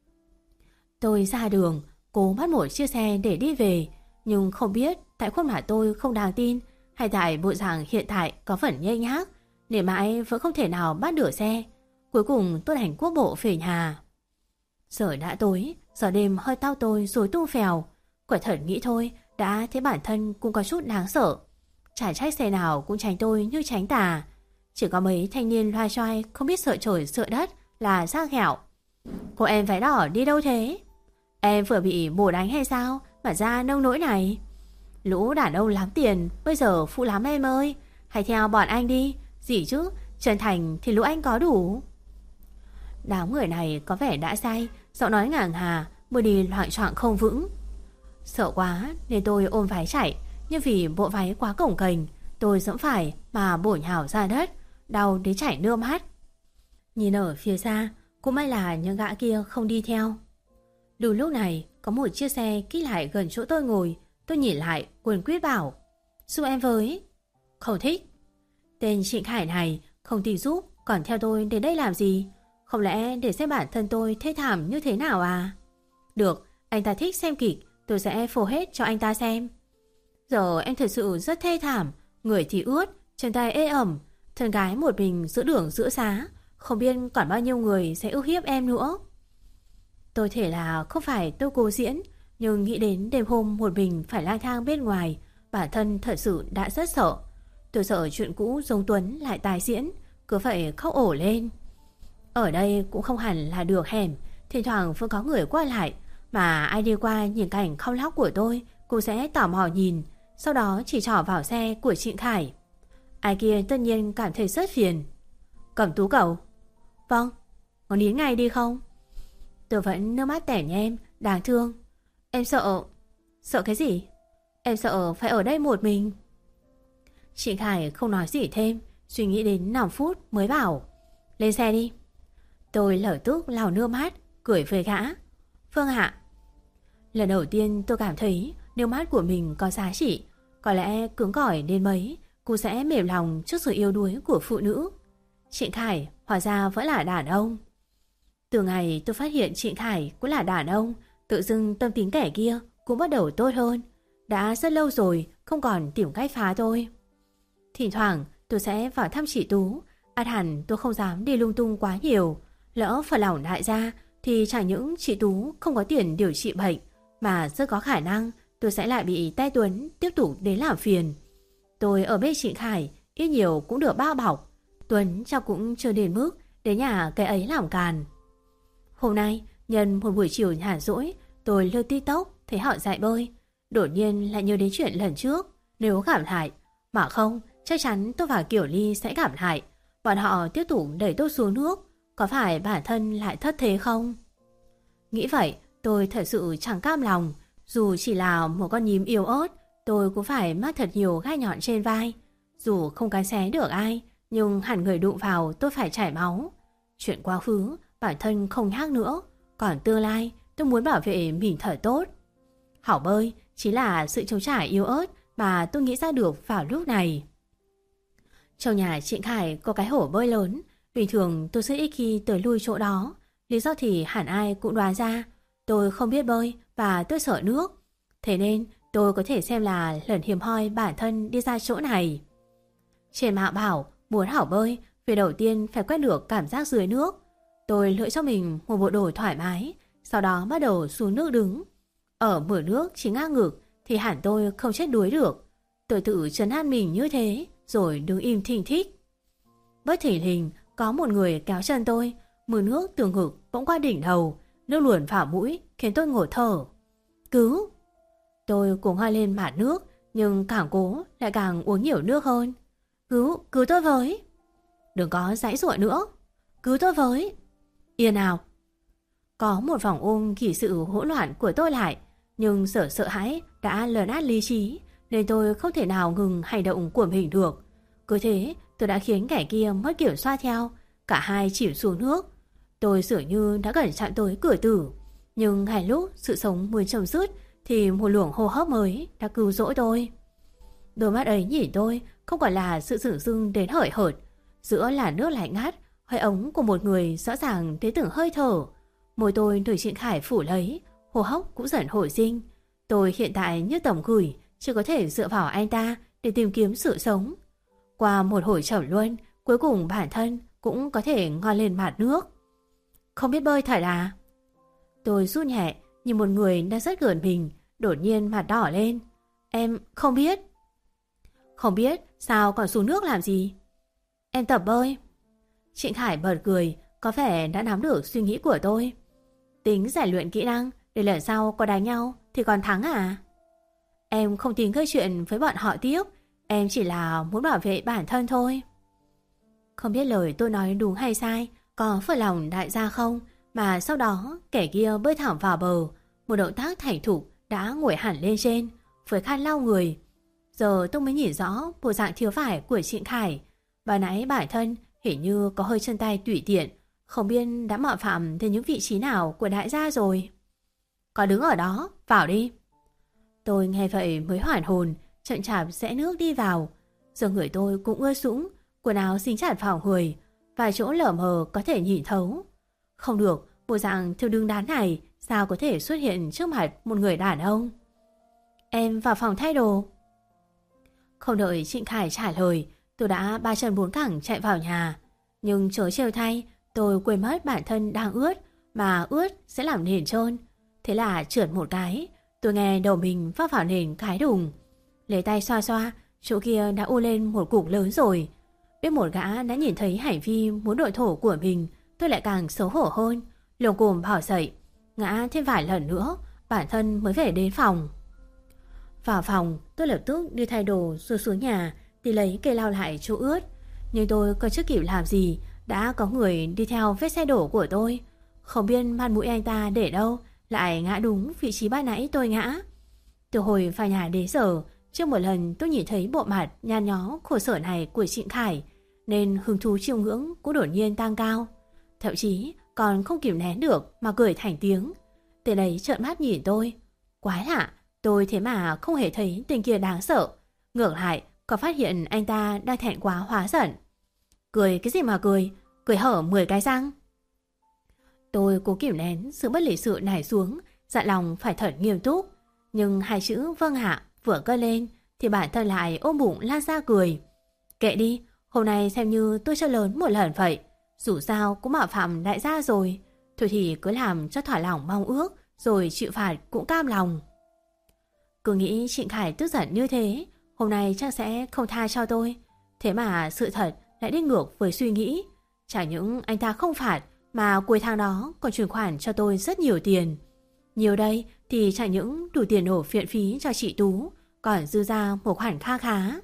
Tôi ra đường, cố bắt một chiếc xe để đi về. Nhưng không biết tại khuôn mặt tôi không đáng tin hay tại bộ dạng hiện tại có phần nhây nhác, nên mãi vẫn không thể nào bắt được xe. Cuối cùng tôi đành quốc bộ về nhà. Giờ đã tối, giờ đêm hơi tao tôi rồi tung phèo. Quả thật nghĩ thôi, đã thấy bản thân cũng có chút đáng sợ. Chả trách xe nào cũng tránh tôi như tránh tà. Chỉ có mấy thanh niên loai choai không biết sợ trời sợ đất là xác ghẹo. Cô em váy đỏ đi đâu thế? Em vừa bị bồ đánh hay sao mà ra nông nỗi này? Lũ đàn ông lắm tiền bây giờ phụ lắm em ơi. Hãy theo bọn anh đi. Gì chứ, chân thành thì lũ anh có đủ. Đám người này có vẻ đã say, giọng nói ngàng hà, bước đi loạng choạng không vững. Sợ quá nên tôi ôm váy chạy, nhưng vì bộ váy quá cồng kềnh, tôi dẫm phải mà bổ nhào ra đất, đau đến chảy nước mắt. Nhìn ở phía xa, cũng may là những gã kia không đi theo. Đúng lúc này, có một chiếc xe kít lại gần chỗ tôi ngồi. Tôi nhìn lại, quần quyết bảo: giúp em với. Không thích. Tên Trịnh Khải này không tìm giúp, còn theo tôi đến đây làm gì? Không lẽ để xem bản thân tôi thê thảm như thế nào à? Được, anh ta thích xem kịch, tôi sẽ phô hết cho anh ta xem. Giờ em thật sự rất thê thảm, người thì ướt, chân tay ê ẩm, thân gái một mình giữa đường giữa xá, không biết còn bao nhiêu người sẽ ức hiếp em nữa. Tôi thể là không phải tôi cố diễn, nhưng nghĩ đến đêm hôm một mình phải lang thang bên ngoài, bản thân thật sự đã rất sợ. Tôi sợ chuyện cũ giống Tuấn lại tái diễn, cứ phải khóc ổ lên. Ở đây cũng không hẳn là được hẻm, thỉnh thoảng vẫn có người qua lại, mà ai đi qua nhìn cảnh khóc lóc của tôi cũng sẽ tò mò nhìn, sau đó chỉ trỏ vào xe của Trịnh Khải. Ai kia tất nhiên cảm thấy rất phiền. Cẩm Tú cậu. Vâng. Có nín ngay đi không? Tôi vẫn nước mắt tẻ nhem, đáng thương. Em sợ. Sợ cái gì? Em sợ phải ở đây một mình. Trịnh Khải không nói gì thêm, suy nghĩ đến 5 phút mới bảo: lên xe đi. Tôi lập tức lau nước mắt, cười với gã: vâng ạ. Lần đầu tiên tôi cảm thấy nước mắt của mình có giá trị. Có lẽ cứng cỏi đến mấy cũng sẽ mềm lòng trước sự yếu đuối của phụ nữ. Trịnh Khải hóa ra vẫn là đàn ông. Từ ngày tôi phát hiện Trịnh Khải cũng là đàn ông, tự dưng tâm tính kẻ kia cũng bắt đầu tốt hơn. Đã rất lâu rồi không còn tìm cách phá tôi. Thỉnh thoảng tôi sẽ vào thăm chị Tú. Ắt hẳn tôi không dám đi lung tung quá nhiều. Lỡ phải lòng đại gia thì chẳng những chị Tú không có tiền điều trị bệnh, mà rất có khả năng tôi sẽ lại bị tay Tuấn tiếp tục đến làm phiền. Tôi ở bên Trịnh Khải ít nhiều cũng được bao bọc. Tuấn chắc cũng chưa đến mức đến nhà cái ấy làm càn. Hôm nay, nhân một buổi chiều nhàn rỗi, tôi lướt TikTok thấy họ dạy bơi. Đột nhiên lại nhớ đến chuyện lần trước. Nếu gặp lại, mà không, chắc chắn tôi và Kiều Ly sẽ gặp lại. Bọn họ tiếp tục đẩy tôi xuống nước. Có phải bản thân lại thất thế không? Nghĩ vậy, tôi thật sự chẳng cam lòng. Dù chỉ là một con nhím yếu ớt, tôi cũng phải mắc thật nhiều gai nhọn trên vai. Dù không cắn xé được ai, nhưng hẳn người đụng vào tôi phải chảy máu. Chuyện quá khứ, bản thân không nhắc nữa. Còn tương lai, tôi muốn bảo vệ mình thật tốt. Học bơi chỉ là sự chống trả yếu ớt mà tôi nghĩ ra được vào lúc này. Trong nhà Trịnh Khải có cái hồ bơi lớn. Bình thường tôi rất ít khi tới lui chỗ đó. Lý do thì hẳn ai cũng đoán ra. Tôi không biết bơi và tôi sợ nước. Thế nên tôi có thể xem là lần hiếm hoi bản thân đi ra chỗ này. Trên mạng bảo muốn học bơi, việc đầu tiên phải quét được cảm giác dưới nước. Tôi lựa cho mình một bộ đồ thoải mái, sau đó bắt đầu xuống nước đứng. Ở bờ nước chỉ ngang ngực thì hẳn tôi không chết đuối được. Tôi tự trấn an mình như thế, rồi đứng im thình thít. Bất thình lình có một người kéo chân tôi, mưa nước từ ngực bỗng qua đỉnh đầu, nước luồn vào mũi khiến tôi ngột thở. Cứu! Tôi cuống hoa lên mặt nước, nhưng càng cố lại càng uống nhiều nước hơn. Cứu tôi với! Đừng có giãy giụa nữa! Cứu tôi với! Yên nào! Có một vòng ôm ghi sự hỗn loạn của tôi lại, nhưng sợ hãi đã lấn át lý trí, nên tôi không thể nào ngừng hành động của mình được. Cứ thế, tôi đã khiến kẻ kia mất kiểm soát theo, cả hai chìm xuống nước. Tôi dường như đã gần chạm tới cửa tử, nhưng ngay lúc sự sống muốn chấm dứt thì một luồng hô hấp mới đã cứu rỗi tôi. Đôi mắt ấy nhìn tôi không còn là sự dửng dưng đến hời hợt, giữa là nước lạnh ngắt, hơi ống của một người rõ ràng đến từng hơi thở. Môi tôi được Trịnh Khải phủ lấy, hô hấp cũng dần hồi sinh. Tôi hiện tại như tầm gửi, chỉ có thể dựa vào anh ta để tìm kiếm sự sống. Qua một hồi trầm luân, cuối cùng bản thân cũng có thể ngoi lên mặt nước. Không biết bơi thật à? Tôi run nhẹ, nhìn một người đang rất gần mình, đột nhiên mặt đỏ lên. Em không biết. Không biết, sao còn xuống nước làm gì? Em tập bơi. Trịnh Khải bật cười, có vẻ đã nắm được suy nghĩ của tôi. Tính giải luyện kỹ năng, để lần sau có đánh nhau thì còn thắng à? Em không tính gây chuyện với bọn họ tiếp, em chỉ là muốn bảo vệ bản thân thôi. Không biết lời tôi nói đúng hay sai, có phải lòng đại gia không, mà sau đó kẻ kia bơi thẳng vào bờ, một động tác thành thục đã ngồi hẳn lên trên, với khăn lau người. Giờ tôi mới nhìn rõ bộ dạng thiếu vải của Trịnh Khải. Bà nãy bản thân hình như có hơi chân tay tùy tiện, không biết đã mạo phạm đến những vị trí nào của đại gia rồi. Có đứng ở đó, vào đi. Tôi nghe vậy mới hoàn hồn, chậm chạp rẽ nước đi vào. Giờ người tôi cũng ưa sũng, quần áo dính chặt vào người, vài chỗ lở mờ có thể nhìn thấu. Không được, bộ dạng thiếu đứng đắn này sao có thể xuất hiện trước mặt một người đàn ông. Em vào phòng thay đồ. Không đợi Trịnh Khải trả lời, tôi đã ba chân bốn cẳng chạy vào nhà. Nhưng chớ trêu thay, tôi quên mất bản thân đang ướt, mà ướt sẽ làm nền trơn. Thế là trượt một cái, tôi nghe đầu mình vấp vào nền cái đùng. Lấy tay xoa xoa, chỗ kia đã u lên một cục lớn rồi. Biết một gã đã nhìn thấy hành vi muốn đội thổ của mình, tôi lại càng xấu hổ hơn. Lồm cồm bỏ dậy, ngã thêm vài lần nữa, bản thân mới về đến phòng. Vào phòng, tôi lập tức đi thay đồ rồi xuống nhà đi lấy cây lau lại chỗ ướt. Nhưng tôi còn chưa kịp làm gì, đã có người đi theo vết xe đổ của tôi. Không biết mặt mũi anh ta để đâu, lại ngã đúng vị trí ban nãy tôi ngã. Từ hồi vào nhà đến giờ, chưa một lần tôi nhìn thấy bộ mặt nhăn nhó khổ sở này của Trịnh Khải, nên hứng thú chiêm ngưỡng cũng đột nhiên tăng cao. Thậm chí còn không kìm nén được mà cười thành tiếng. Tên ấy trợn mắt nhìn tôi. Quái lạ, tôi thế mà không hề thấy tên kia đáng sợ. Ngược lại, có phát hiện anh ta đang thẹn quá hóa giận. Cười cái gì mà cười, cười hở 10 cái răng. Tôi cố kìm nén sự bất lịch sự nảy xuống, dặn lòng phải thật nghiêm túc. Nhưng hai chữ vâng hạ vừa cất lên thì bản thân lại ôm bụng lan ra cười. Kệ đi, hôm nay xem như tôi chơi lớn một lần vậy. Dù sao cũng mạo phạm đại gia rồi, thôi thì cứ làm cho thỏa lòng mong ước, rồi chịu phạt cũng cam lòng. Cứ nghĩ Trịnh Khải tức giận như thế, hôm nay chắc sẽ không tha cho tôi. Thế mà sự thật lại đi ngược với suy nghĩ. Chẳng những anh ta không phạt mà cuối tháng đó còn chuyển khoản cho tôi rất nhiều tiền. Nhiều đây thì chẳng những đủ tiền nộp viện phí cho chị Tú, còn dư ra một khoản kha khá.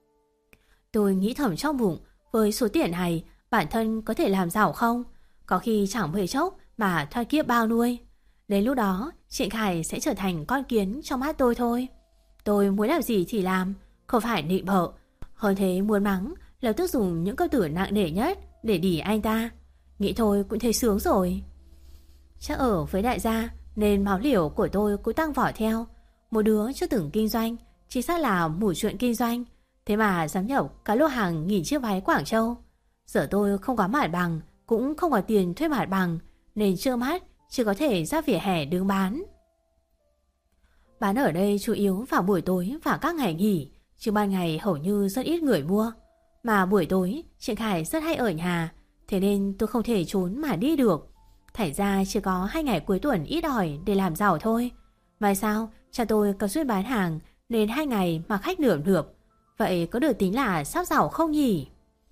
Tôi nghĩ thầm trong bụng, với số tiền này bản thân có thể làm giàu không? Có khi chẳng mấy chốc mà thoát kiếp bao nuôi. Đến lúc đó chị Khải sẽ trở thành con kiến trong mắt tôi thôi. Tôi muốn làm gì thì làm, không phải nịnh bợ. Hơn thế muốn mắng, lập tức dùng những câu từ nặng nề nhất để đỉ anh ta. Nghĩ thôi cũng thấy sướng rồi. Chắc ở với đại gia nên máu liều của tôi cũng tăng vỏ theo. Một đứa chưa từng kinh doanh, chỉ xác là mủ chuyện kinh doanh, thế mà dám nhập cả lô hàng nghìn chiếc váy Quảng Châu. Giờ tôi không có mặt bằng, cũng không có tiền thuê mặt bằng, nên trơ mắt chỉ có thể ra vỉa hè đứng bán. Bán ở đây chủ yếu vào buổi tối và các ngày nghỉ, chứ ban ngày hầu như rất ít người mua. Mà buổi tối chị Khải rất hay ở nhà, thế nên tôi không thể trốn mà đi được. Thành ra chỉ có 2 ngày cuối tuần ít ỏi để làm giàu thôi. Mà sao cha tôi có duyên bán hàng nên 2 ngày mà khách nườm nượp. Vậy có được tính là sắp giàu không nhỉ?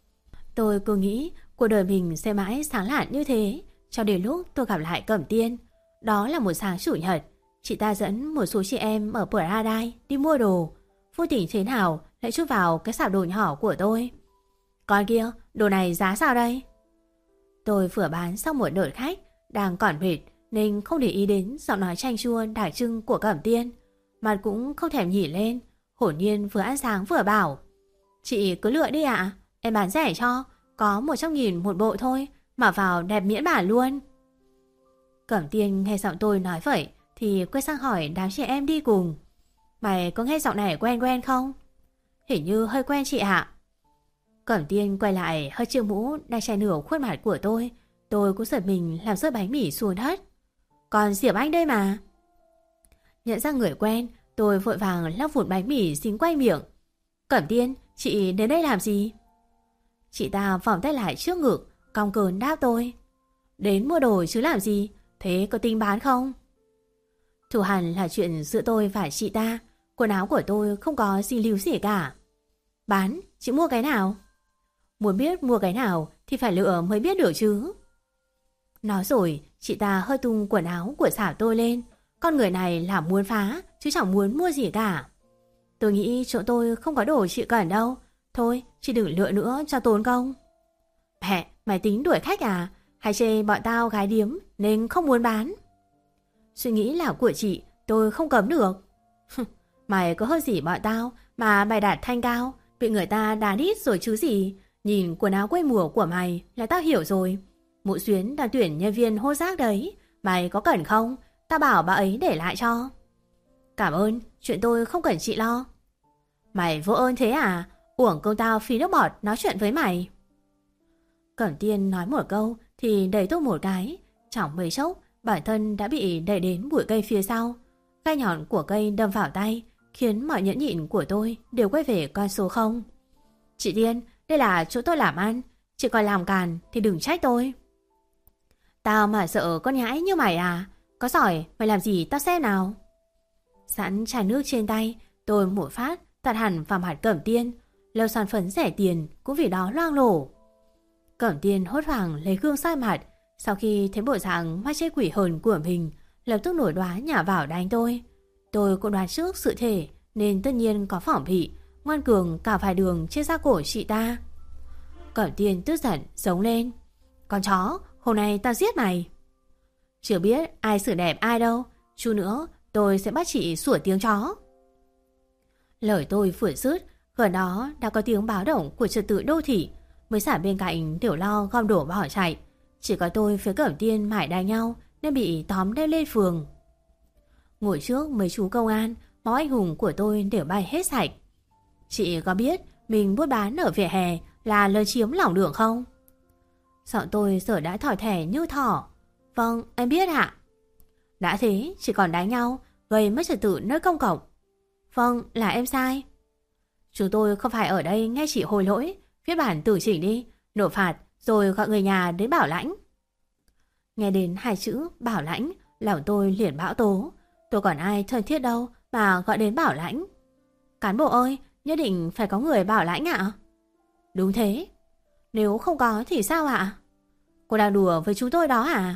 Tôi cứ nghĩ cuộc đời mình sẽ mãi sáng lạn như thế, cho đến lúc tôi gặp lại Cẩm Tiên. Đó là một sáng chủ nhật, chị ta dẫn một số chị em ở Paradise đi mua đồ. Vô tình thế nào lại chút vào cái sạp đồ nhỏ của tôi. Con kia, đồ này giá sao đây? Tôi vừa bán xong một đợt khách đang còn mệt nên không để ý đến giọng nói chanh chua đặc trưng của Cẩm Tiên. Mặt cũng không thèm nhỉ lên, hồn nhiên vừa ăn sáng vừa bảo: Chị cứ lựa đi ạ, em bán rẻ cho, có 100.000 một bộ thôi, mà vào đẹp miễn bản luôn. Cẩm Tiên nghe giọng tôi nói vậy thì quay sang hỏi đám chị em đi cùng: Mày có nghe giọng này quen quen không? Hình như hơi quen chị ạ. Cẩm Tiên quay lại hơi chiếc mũ đang che nửa khuôn mặt của tôi. Tôi cũng giật mình làm rơi bánh mì xuống đất. Còn Diệp Anh đây mà. Nhận ra người quen, tôi vội vàng lóc vụn bánh mì dính quay miệng. Cẩm Tiên, chị đến đây làm gì? Chị ta vòng tay lại trước ngực, cong cớn đáp tôi: Đến mua đồ chứ làm gì, thế có tính bán không? Thủ hẳn là chuyện giữa tôi và chị ta. Quần áo của tôi không có gì lưu gì cả. Bán, chị mua cái nào? Muốn biết mua cái nào thì phải lựa mới biết được chứ. Nói rồi chị ta hơi tung quần áo của xảo tôi lên. Con người này là muốn phá chứ chẳng muốn mua gì cả. Tôi nghĩ chỗ tôi không có đồ chị cần đâu. Thôi chị đừng lựa nữa cho tốn công. Mẹ, mày tính đuổi khách à? Hay chê bọn tao gái điếm nên không muốn bán? Suy nghĩ là của chị, tôi không cấm được. Mày có hơn gì bọn tao mà mày đạt thanh cao, bị người ta đá đít rồi chứ gì. Nhìn quần áo quê mùa của mày là tao hiểu rồi. Mụ Xuyến đang tuyển nhân viên hốt rác đấy. Mày có cần không? Tao bảo bà ấy để lại cho. Cảm ơn, chuyện tôi không cần chị lo. Mày vô ơn thế à? Uổng công tao phí nước bọt nói chuyện với mày. Cẩm Tiên nói một câu thì đẩy tôi một cái. Chẳng mấy chốc bản thân đã bị đẩy đến bụi cây phía sau. Gai nhọn của cây đâm vào tay, khiến mọi nhẫn nhịn của tôi đều quay về con số 0. Chị Tiên, đây là chỗ tôi làm ăn, chị còn làm càn thì đừng trách tôi. Tao mà sợ con nhãi như mày à? Có giỏi mày làm gì tao xem nào. Sẵn chai nước trên tay, tôi một phát tạt hẳn vào mặt Cẩm Tiên. Lâu son phấn rẻ tiền cũng vì đó loang lổ. Cẩm Tiên hốt hoảng lấy gương soi mặt. Sau khi thấy bộ dạng ma chê quỷ hồn của mình, lập tức nổi đoá nhả vào đánh tôi. Tôi cũng đoán trước sự thể nên tất nhiên có phỏng bị, ngoan cường cả vài đường trên da cổ chị ta. Cẩm Tiên tức giận giống lên: Con chó, hôm nay tao giết mày. Chưa biết ai xử đẹp ai đâu, chút nữa tôi sẽ bắt chị sủa tiếng chó. Lời tôi vừa dứt, gần đó đã có tiếng báo động của trật tự đô thị. Mấy xã bên cạnh đều lo gom đổ bỏ chạy. Chỉ có tôi với Cẩm Tiên mải đánh nhau nên bị tóm đem lên phường. Ngồi trước mấy chú công an, máu anh hùng của tôi đều bay hết sạch. Chị có biết mình buôn bán ở vỉa hè là lấn chiếm lòng đường không? Giọng tôi giờ đã thỏi thẻ như thỏ. Vâng, em biết ạ. Đã thế, chỉ còn đánh nhau, gây mất trật tự nơi công cộng. Vâng, là em sai. Chúng tôi không phải ở đây nghe chị hối lỗi. Viết bản tường trình đi, nộp phạt rồi gọi người nhà đến bảo lãnh. Nghe đến 2 chữ bảo lãnh, lòng tôi liền bão tố. Tôi còn ai thân thiết đâu mà gọi đến bảo lãnh. Cán bộ ơi, nhất định phải có người bảo lãnh ạ. Đúng thế. Nếu không có thì sao ạ? Cô đang đùa với chúng tôi đó à?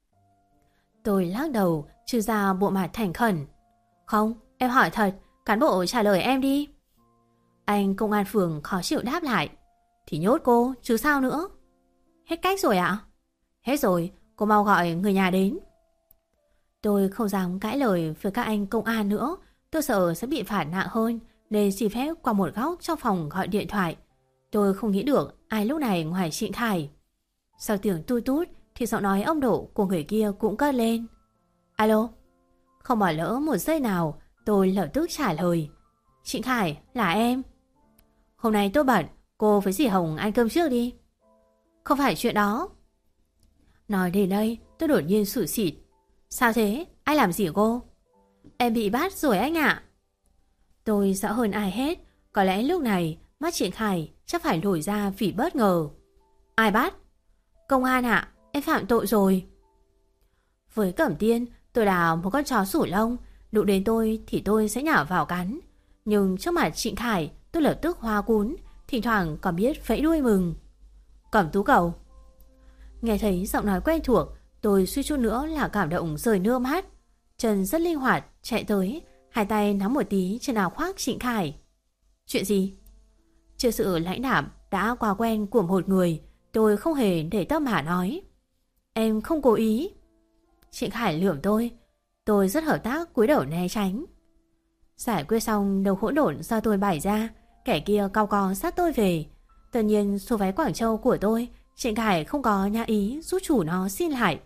Tôi lắc đầu, trừ ra bộ mặt thành khẩn. Không, em hỏi thật, cán bộ trả lời em đi. Anh công an phường khó chịu đáp lại. Thì nhốt cô, chứ sao nữa. Hết cách rồi ạ? Hết rồi, cô mau gọi người nhà đến. Tôi không dám cãi lời với các anh công an nữa. Tôi sợ sẽ bị phạt nặng hơn, nên xin phép qua một góc trong phòng gọi điện thoại. Tôi không nghĩ được ai lúc này ngoài Trịnh Khải. Sau tiếng tui tút thì giọng nói ông Độ của người kia cũng cất lên. Alo? Không bỏ lỡ một giây nào, tôi lập tức trả lời. Trịnh Khải, là em. Hôm nay tôi bận, cô với dì Hồng ăn cơm trước đi. Không phải chuyện đó. Nói đến đây, tôi đột nhiên sủi xịt. Sao thế? Ai làm gì cô? Em bị bắt rồi anh ạ. Tôi rõ hơn ai hết. Có lẽ lúc này mắt Trịnh Khải chắc phải nổi ra vì bất ngờ. Ai bắt? Công an ạ, em phạm tội rồi. Với Cẩm Tiên, tôi là một con chó sủ lông. Đụng đến tôi thì tôi sẽ nhả vào cắn. Nhưng trước mặt Trịnh Khải, tôi lập tức hoa cún, thỉnh thoảng còn biết vẫy đuôi mừng. Cẩm Tú Cầu. Nghe thấy giọng nói quen thuộc, tôi suýt chút nữa là cảm động rơi nước mắt. Chân rất linh hoạt chạy tới, hai tay nắm một tí trên áo khoác Trịnh Khải. Chuyện gì? Trước sự lãnh đạm đã quá quen của một người, tôi không hề để tâm mà nói. Em không cố ý. Trịnh Khải lườm tôi rất hợp tác cúi đầu né tránh. Giải quyết xong đầu hỗn độn do tôi bày ra, kẻ kia cau có sát tôi về. Tất nhiên số váy Quảng Châu của tôi, Trịnh Khải không có nhã ý giúp chủ nó xin lại.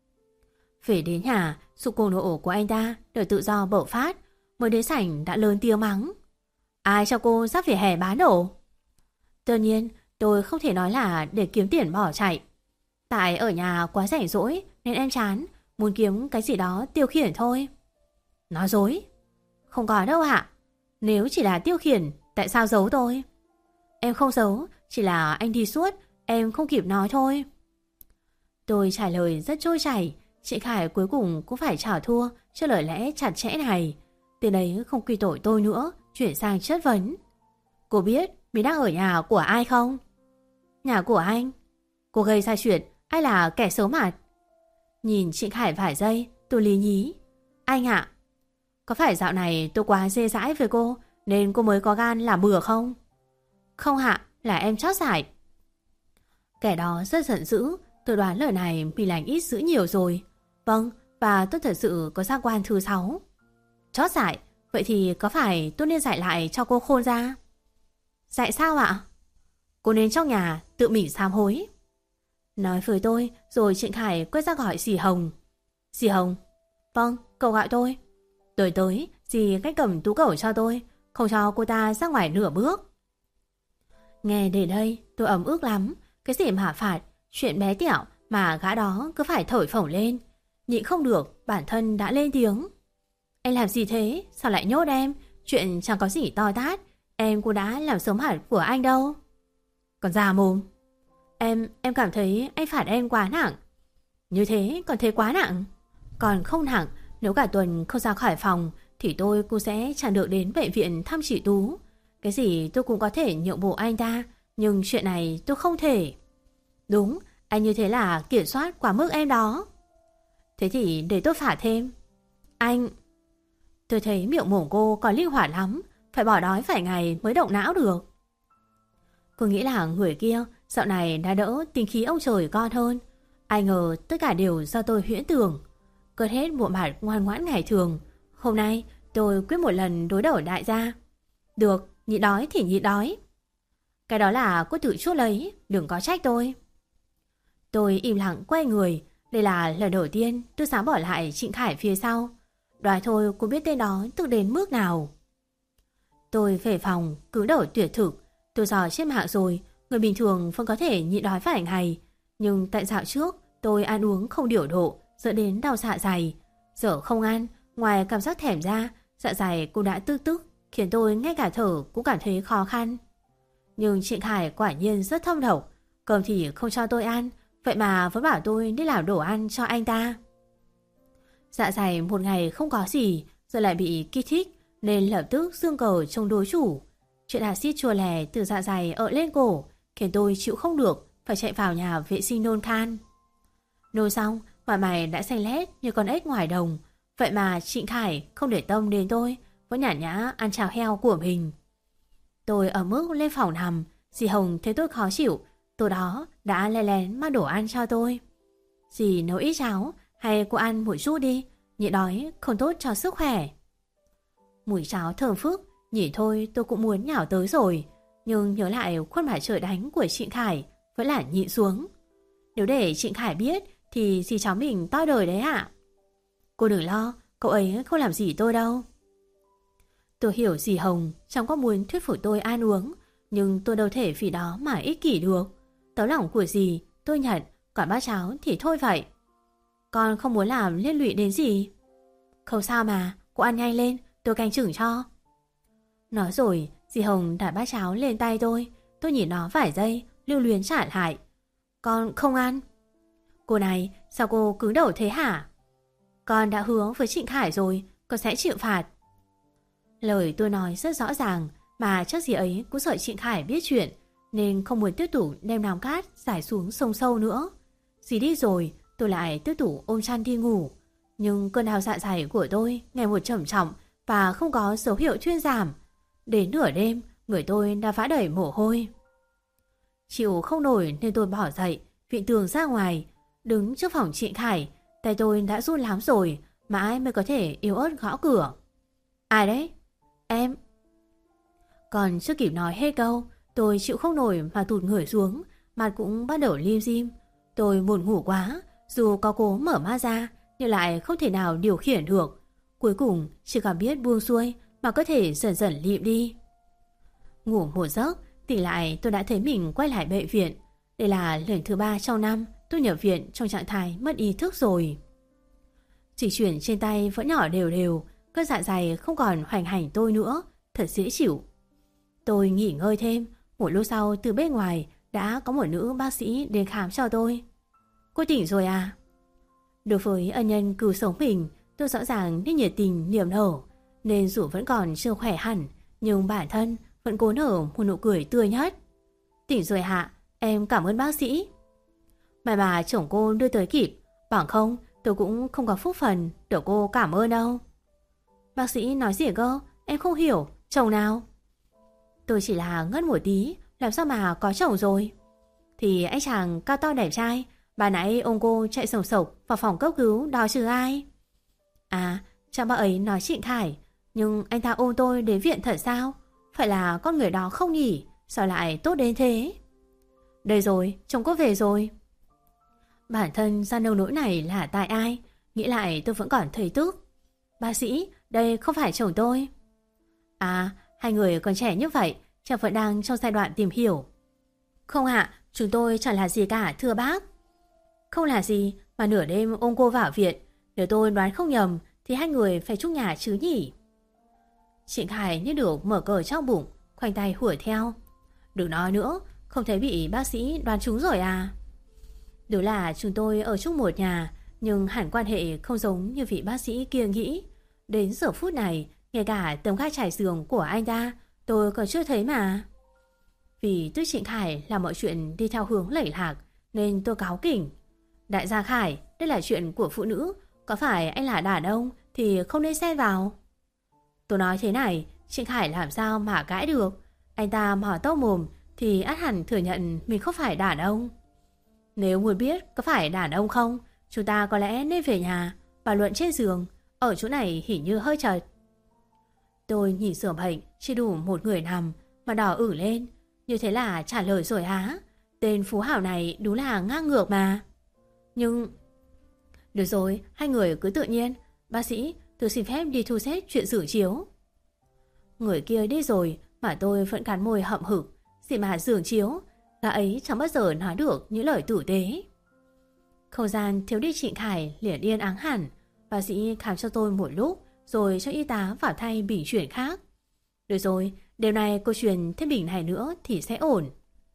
Về đến nhà, sự cuồng nộ của anh ta được tự do bộc phát, mới đến sảnh đã lớn tiếng mắng. Ai cho cô sắp vỉa hè bán đồ? Tất nhiên tôi không thể nói là để kiếm tiền bỏ chạy. Tại ở nhà quá rảnh rỗi nên em chán, muốn kiếm cái gì đó tiêu khiển thôi. Nói dối. Không có đâu ạ. Nếu chỉ là tiêu khiển, tại sao giấu tôi? Em không giấu, chỉ là anh đi suốt, em không kịp nói thôi. Tôi trả lời rất trôi chảy. Chị Khải cuối cùng cũng phải trả thua cho lời lẽ chặt chẽ này. Từ đấy không quy tội tôi nữa, chuyển sang chất vấn. Cô biết mình đang ở nhà của ai không? Nhà của anh. Cô gây ra chuyện, ai là kẻ xấu mặt? Nhìn chị Khải vài giây, tôi lý nhí. Anh ạ, có phải dạo này tôi quá dê dãi với cô nên cô mới có gan làm bừa không? Không ạ, là em chót giải. Kẻ đó rất giận dữ. Tôi đoán lời này mình lành ít dữ nhiều rồi. Vâng, và tôi thật sự có giác quan thứ 6. Chót dại, vậy thì có phải tôi nên dạy lại cho cô khôn ra? Dạy sao ạ? Cô nên trong nhà tự mình sám hối. Nói với tôi rồi Trịnh Khải quay ra gọi dì Hồng. Dì Hồng? Vâng, cậu gọi tôi. Tới dì cách cầm Tú Cẩu cho tôi, không cho cô ta ra ngoài nửa bước. Nghe đến đây tôi ấm ức lắm. Cái gì mà phạt, chuyện bé tẹo mà gã đó cứ phải thổi phồng lên. Nhịn không được, bản thân đã lên tiếng. Anh làm gì thế? Sao lại nhốt em? Chuyện chẳng có gì to tát, em cũng đã làm sớm hẳn của anh đâu. Còn già mồm. Em cảm thấy anh phạt em quá nặng. Như thế còn thấy quá nặng? Còn không nặng, nếu cả tuần không ra khỏi phòng thì tôi cũng sẽ chẳng được đến bệnh viện thăm chị Tú. Cái gì tôi cũng có thể nhượng bộ anh ta, nhưng chuyện này tôi không thể. Đúng, anh như thế là kiểm soát quá mức em đó. Thế thì để tôi phạt thêm. Anh... Tôi thấy miệng mồm cô còn linh hoạt lắm, phải bỏ đói vài ngày mới động não được. Cô nghĩ là người kia dạo này đã đỡ tính khí ông trời con hơn. Ai ngờ tất cả đều do tôi huyễn tưởng. Cất hết bộ mặt ngoan ngoãn ngày thường. Hôm nay tôi quyết một lần đối đầu đại gia. Được, nhịn đói thì nhịn đói. Cái đó là cô tự chuốc lấy, đừng có trách tôi. Tôi im lặng quay người. Đây là lần đầu tiên tôi dám bỏ lại Trịnh Khải phía sau. Đoán thôi cô biết tên đó tức đến mức nào. Tôi về phòng, cứ đầu tuyệt thực. Tôi dò trên mạng rồi, người bình thường vẫn có thể nhịn đói vài ngày. Nhưng tại dạo trước, tôi ăn uống không điều độ, dẫn đến đau dạ dày. Giờ không ăn, ngoài cảm giác thèm ra, dạ dày cũng đã tức, khiến tôi ngay cả thở cũng cảm thấy khó khăn. Nhưng Trịnh Khải quả nhiên rất thâm độc. Cơm thì không cho tôi ăn, vậy mà vẫn bảo tôi đi làm đồ ăn cho anh ta. Dạ dày một ngày không có gì, giờ lại bị kích thích, nên lập tức xương cờ chống đối chủ. Chuyện axit chua lè từ dạ dày ợ lên cổ, khiến tôi chịu không được, phải chạy vào nhà vệ sinh nôn khan. Nôn xong, mặt mày đã xanh lét như con ếch ngoài đồng. Vậy mà Trịnh Khải không để tâm đến tôi, vẫn nhả nhã ăn cháo heo của mình. Tôi ở mức lên phòng nằm, dì Hồng thấy tôi khó chịu, tối đó đã lén lén mang đồ ăn cho tôi. Dì nấu ít cháo, hay cô ăn một chút đi, nhịn đói không tốt cho sức khỏe. Mùi cháo thơm phức, nhìn thôi tôi cũng muốn nhào tới rồi, nhưng nhớ lại khuôn mặt trời đánh của Trịnh Khải, vẫn là nhịn xuống. Nếu để Trịnh Khải biết thì dì cháu mình to đời đấy ạ. Cô đừng lo, cậu ấy không làm gì tôi đâu. Tôi hiểu dì Hồng chẳng có muốn thuyết phục tôi ăn uống, nhưng tôi đâu thể vì đó mà ích kỷ được. Tấm lòng của dì tôi nhận, còn bát cháo thì thôi vậy. Con không muốn làm liên lụy đến gì. Không sao mà, cô ăn nhanh lên, tôi canh chừng cho. Nói rồi, dì Hồng đặt bát cháo lên tay tôi nhìn nó vài giây, lưu luyến trả lại. Con không ăn. Cô này, sao cô cứng đầu thế hả? Con đã hứa với Trịnh Khải rồi, con sẽ chịu phạt. Lời tôi nói rất rõ ràng, mà chắc dì ấy cũng sợ Trịnh Khải biết chuyện, nên không muốn tiếp tục đem nắm cát giải xuống sông sâu nữa. Dì đi rồi, tôi lại tiếp tục ôm chăn đi ngủ. Nhưng cơn đau dạ dày của tôi ngày một trầm trọng và không có dấu hiệu thuyên giảm. Đến nửa đêm, người tôi đã vã đầy mồ hôi. Chịu không nổi nên tôi bỏ dậy, viện tường ra ngoài. Đứng trước phòng Trịnh Khải, tay tôi đã run lắm rồi, mãi mới có thể yếu ớt gõ cửa. Ai đấy? Em. Còn chưa kịp nói hết câu, tôi chịu không nổi mà tụt người xuống, mặt cũng bắt đầu lim dim. Tôi buồn ngủ quá, dù có cố mở mắt ra nhưng lại không thể nào điều khiển được. Cuối cùng chỉ cảm biết buông xuôi mà cơ thể dần dần lịm đi. Ngủ một giấc, tỉnh lại tôi đã thấy mình quay lại bệnh viện. Đây là lần thứ 3 trong năm tôi nhập viện trong trạng thái mất ý thức rồi. Chỉ chuyển trên tay vẫn nhỏ đều đều, cơn dạ dày không còn hoành hành tôi nữa, thật dễ chịu. Tôi nghỉ ngơi thêm, một lúc sau từ bên ngoài đã có một nữ bác sĩ đến khám cho tôi. Cô tỉnh rồi à? Đối với ân nhân cứu sống mình, tôi rõ ràng nên nhiệt tình niềm nở, nên dù vẫn còn chưa khỏe hẳn, nhưng bản thân vẫn cố nở một nụ cười tươi nhất. Tỉnh rồi hạ, em cảm ơn bác sĩ. May mà chồng cô đưa tới kịp, bằng không tôi cũng không có phúc phần được cô cảm ơn đâu. Bác sĩ nói gì cơ? Em không hiểu, chồng nào? Tôi chỉ là ngất một tí, làm sao mà có chồng rồi? Thì anh chàng cao to đẹp trai, bà nãy ông cô chạy sồng sộc vào phòng cấp cứu đó chứ ai? À, chắc bà ấy nói Trịnh Khải, nhưng anh ta ôm tôi đến viện thật sao? Phải là con người đó không nhỉ? Sao lại tốt đến thế? Đây rồi, chồng cô về rồi. Bản thân ra nông nỗi này là tại ai? Nghĩ lại tôi vẫn còn thấy tức. Bác sĩ, đây không phải chồng tôi. À, hai người còn trẻ như vậy, chắc vẫn đang trong giai đoạn tìm hiểu. Không ạ, chúng tôi chẳng là gì cả thưa bác. Không là gì mà nửa đêm ôm cô vào viện. Nếu tôi đoán không nhầm thì hai người phải chung nhà chứ nhỉ? Trịnh Khải như được mở cờ trong bụng, khoanh tay hủa theo. Đừng nói nữa, không thấy bị bác sĩ đoán trúng rồi à? Đúng là chúng tôi ở chung một nhà, nhưng hẳn quan hệ không giống như vị bác sĩ kia nghĩ. Đến giờ phút này, ngay cả tấm gai trải giường của anh ta tôi còn chưa thấy mà. Vì tôi Trịnh Khải làm mọi chuyện đi theo hướng lệch lạc nên tôi cáu kỉnh. Đại gia Khải, đây là chuyện của phụ nữ, có phải anh là đàn ông thì không nên xen vào. Tôi nói thế này, Trịnh Khải làm sao mà cãi được? Anh ta mở to mồm thì ắt hẳn thừa nhận mình không phải đàn ông. Nếu muốn biết có phải đàn ông không, chúng ta có lẽ nên về nhà bàn luận trên giường. Ở chỗ này hình như hơi chật. Tôi nhìn giường bệnh chỉ đủ một người nằm mà đỏ ửng lên. Như thế là trả lời rồi hả? Tên phú hảo này đúng là ngang ngược mà. Nhưng... Được rồi, hai người cứ tự nhiên. Bác sĩ, tôi xin phép đi thu xếp chuyện giường chiếu. Người kia đi rồi mà tôi vẫn cắn môi hậm hực. Gì mà giường chiếu, gã ấy chẳng bao giờ nói được những lời tử tế. Không gian thiếu đi Trịnh Khải liền yên ắng hẳn. Bác sĩ khám cho tôi một lúc rồi cho y tá vào thay bình chuyển khác. Được rồi, đêm nay cô truyền thêm bình này nữa thì sẽ ổn.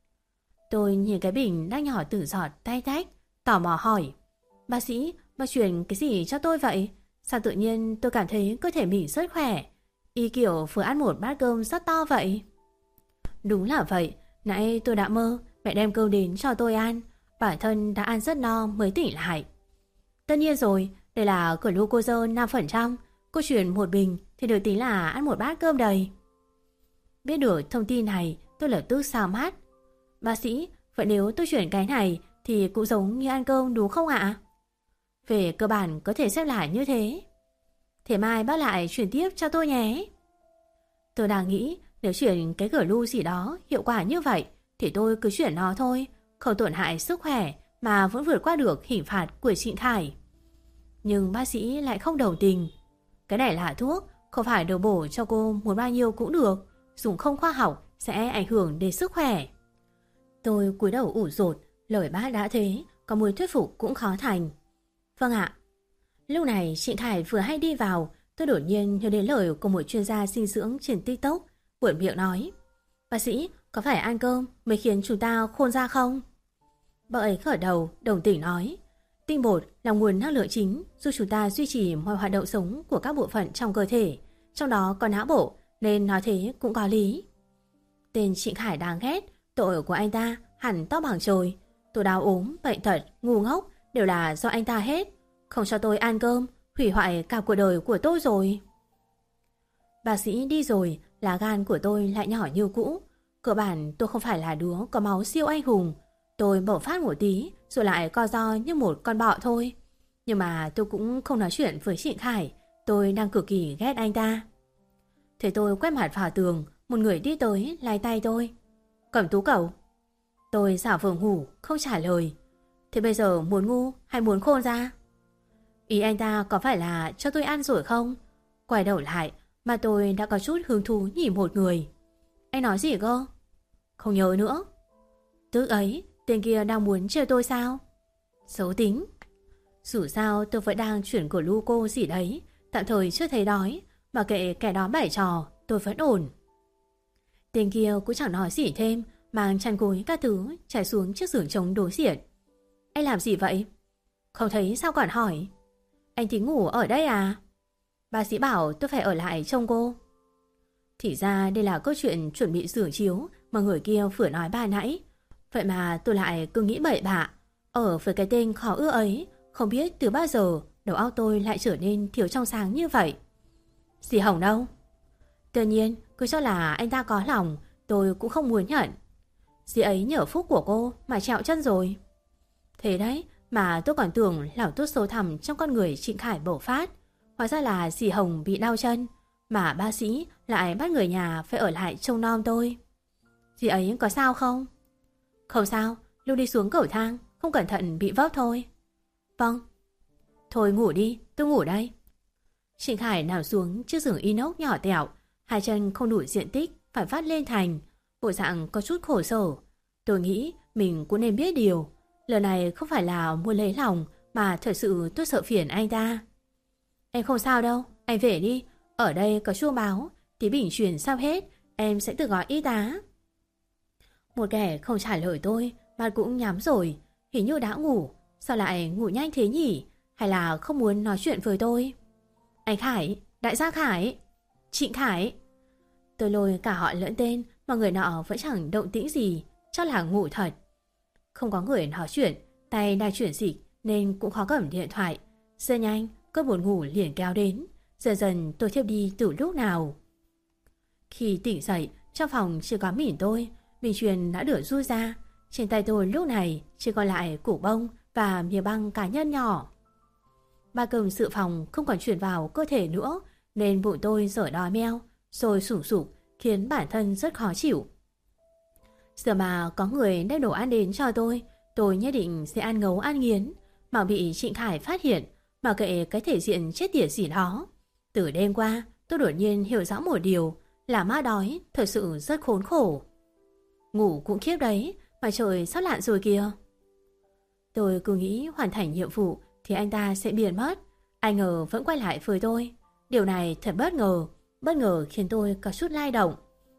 Tôi nhìn cái bình đang nhỏ từng giọt tay tách, tò mò hỏi. Bác sĩ, bác truyền cái gì cho tôi vậy? Sao tự nhiên tôi cảm thấy cơ thể mình rất khỏe, y kiểu vừa ăn một bát cơm rất to vậy? Đúng là vậy, nãy tôi đã mơ Mẹ đem cơm đến cho tôi ăn. Bản thân đã ăn rất no mới tỉnh lại. Tất nhiên rồi, đây là glucose 5%. Cô chuyển một bình thì được tính là ăn một bát cơm đầy. Biết được thông tin này, tôi lập tức xao mắt. Bác sĩ, vậy nếu tôi chuyển cái này thì cũng giống như ăn cơm đúng không ạ? Về cơ bản có thể xếp lại như thế. Thế mai bác lại chuyển tiếp cho tôi nhé. Tôi đang nghĩ nếu chuyển cái glu gì đó hiệu quả như vậy thì tôi cứ chuyển nó thôi, không tổn hại sức khỏe mà vẫn vượt qua được hình phạt của Trịnh Khải. Nhưng bác sĩ lại không đồng tình. Cái này là thuốc, không phải đồ bổ cho cô muốn bao nhiêu cũng được. Dùng không khoa học sẽ ảnh hưởng đến sức khỏe. Tôi cúi đầu ủ rột, lời bác đã thế, có muốn thuyết phục cũng khó thành. Vâng ạ. Lúc này Trịnh Khải vừa hay đi vào, tôi đột nhiên nhớ đến lời của một chuyên gia dinh dưỡng trên TikTok, buột miệng nói: bác sĩ, có phải ăn cơm mới khiến chúng ta khôn ra không? Bác ấy khởi đầu, đồng tình nói: tinh bột là nguồn năng lượng chính giúp chúng ta duy trì mọi hoạt động sống của các bộ phận trong cơ thể, trong đó có não bộ, nên nói thế cũng có lý. Tên Trịnh Khải đáng ghét, tội của anh ta hẳn to bằng trời. Tôi đau ốm, bệnh tật, ngu ngốc đều là do anh ta hết. Không cho tôi ăn cơm, hủy hoại cả cuộc đời của tôi rồi. Bác sĩ đi rồi, lá gan của tôi lại nhỏ như cũ. Cơ bản tôi không phải là đứa có máu siêu anh hùng. Tôi bộc phát một tí rồi lại co ro như một con bọ thôi. Nhưng mà tôi cũng không nói chuyện với Trịnh Khải. Tôi đang cực kỳ ghét anh ta. Thế tôi quét mặt vào tường, một người đi tới lay tay tôi: Cẩm Tú cậu. Tôi giả vờ ngủ, không trả lời. Thế bây giờ muốn ngu hay muốn khôn ra? Ý anh ta có phải là cho tôi ăn rồi không? Quay đầu lại mà tôi đã có chút hứng thú nhìn một người. Anh nói gì cơ? Không nhớ nữa. Tức ấy, tên kia đang muốn trêu tôi sao? Xấu tính. Dù sao tôi vẫn đang chuyển của Luco gì đấy, tạm thời chưa thấy đói, mà kệ kẻ đó bày trò, tôi vẫn ổn. Tên kia cũng chẳng nói gì thêm, mang chăn gối các thứ trải xuống chiếc giường trống đối diện. Anh làm gì vậy? Không thấy sao còn hỏi? Anh tính ngủ ở đây à? Bác sĩ bảo tôi phải ở lại trông cô. Thì ra đây là câu chuyện chuẩn bị giường chiếu mà người kia vừa nói ban nãy. Vậy mà tôi lại cứ nghĩ bậy bạ. Ở với cái tên khó ưa ấy, không biết từ bao giờ đầu óc tôi lại trở nên thiếu trong sáng như vậy. Dì Hồng đâu? Tự nhiên cứ cho là anh ta có lòng, tôi cũng không muốn nhận. Dì ấy nhờ phúc của cô mà trẹo chân rồi. Thế đấy mà tôi còn tưởng lòng tốt sâu thẳm trong con người Trịnh Khải bộc phát. Hóa ra là dì Hồng bị đau chân, mà bác sĩ lại bắt người nhà phải ở lại trông nom tôi. Dì ấy có sao không? Không sao, lúc đi xuống cầu thang không cẩn thận bị vấp thôi. Vâng. Thôi ngủ đi, tôi ngủ đây. Trịnh Khải nằm xuống chiếc giường inox nhỏ tẹo, hai chân không đủ diện tích phải vắt lên thành, bộ dạng có chút khổ sở. Tôi nghĩ mình cũng nên biết điều, lần này không phải là muốn lấy lòng, mà thật sự tôi sợ phiền anh ta. Em không sao đâu, anh về đi. Ở đây có chuông báo, tí bình chuyển sao hết, em sẽ tự gọi y tá. Một kẻ không trả lời tôi, mặt cũng nhắm rồi, hình như đã ngủ. Sao lại ngủ nhanh thế nhỉ? Hay là không muốn nói chuyện với tôi? Anh Khải, đại gia Khải, Trịnh Khải. Tôi lôi cả họ lẫn tên mà người nọ vẫn chẳng động tĩnh gì, chắc là ngủ thật. Không có người nói chuyện, tay đang chuyển dịch nên cũng khó cầm điện thoại. Rất nhanh, cơn buồn ngủ liền kéo đến. Dần dần tôi thiếp đi từ lúc nào. Khi tỉnh dậy, trong phòng chỉ có mình tôi. Bình truyền đã được rui ra. Trên tay tôi lúc này chỉ còn lại củ bông và miếng băng cá nhân nhỏ. Ba cơm dự phòng không còn chuyển vào cơ thể nữa, nên bụng tôi dở đói meo, rồi sủng sục, khiến bản thân rất khó chịu. Giờ mà có người đem đồ ăn đến cho tôi nhất định sẽ ăn ngấu ăn nghiến. Mà bị Trịnh Khải phát hiện, mà kệ cái thể diện chết tiệt gì đó. Từ đêm qua, tôi đột nhiên hiểu rõ một điều, là ma đói thật sự rất khốn khổ. Ngủ cũng khiếp đấy, mà trời sắp lặn rồi kìa. Tôi cứ nghĩ hoàn thành nhiệm vụ thì anh ta sẽ biến mất, ai ngờ vẫn quay lại với tôi. Điều này thật bất ngờ khiến tôi có chút lay động.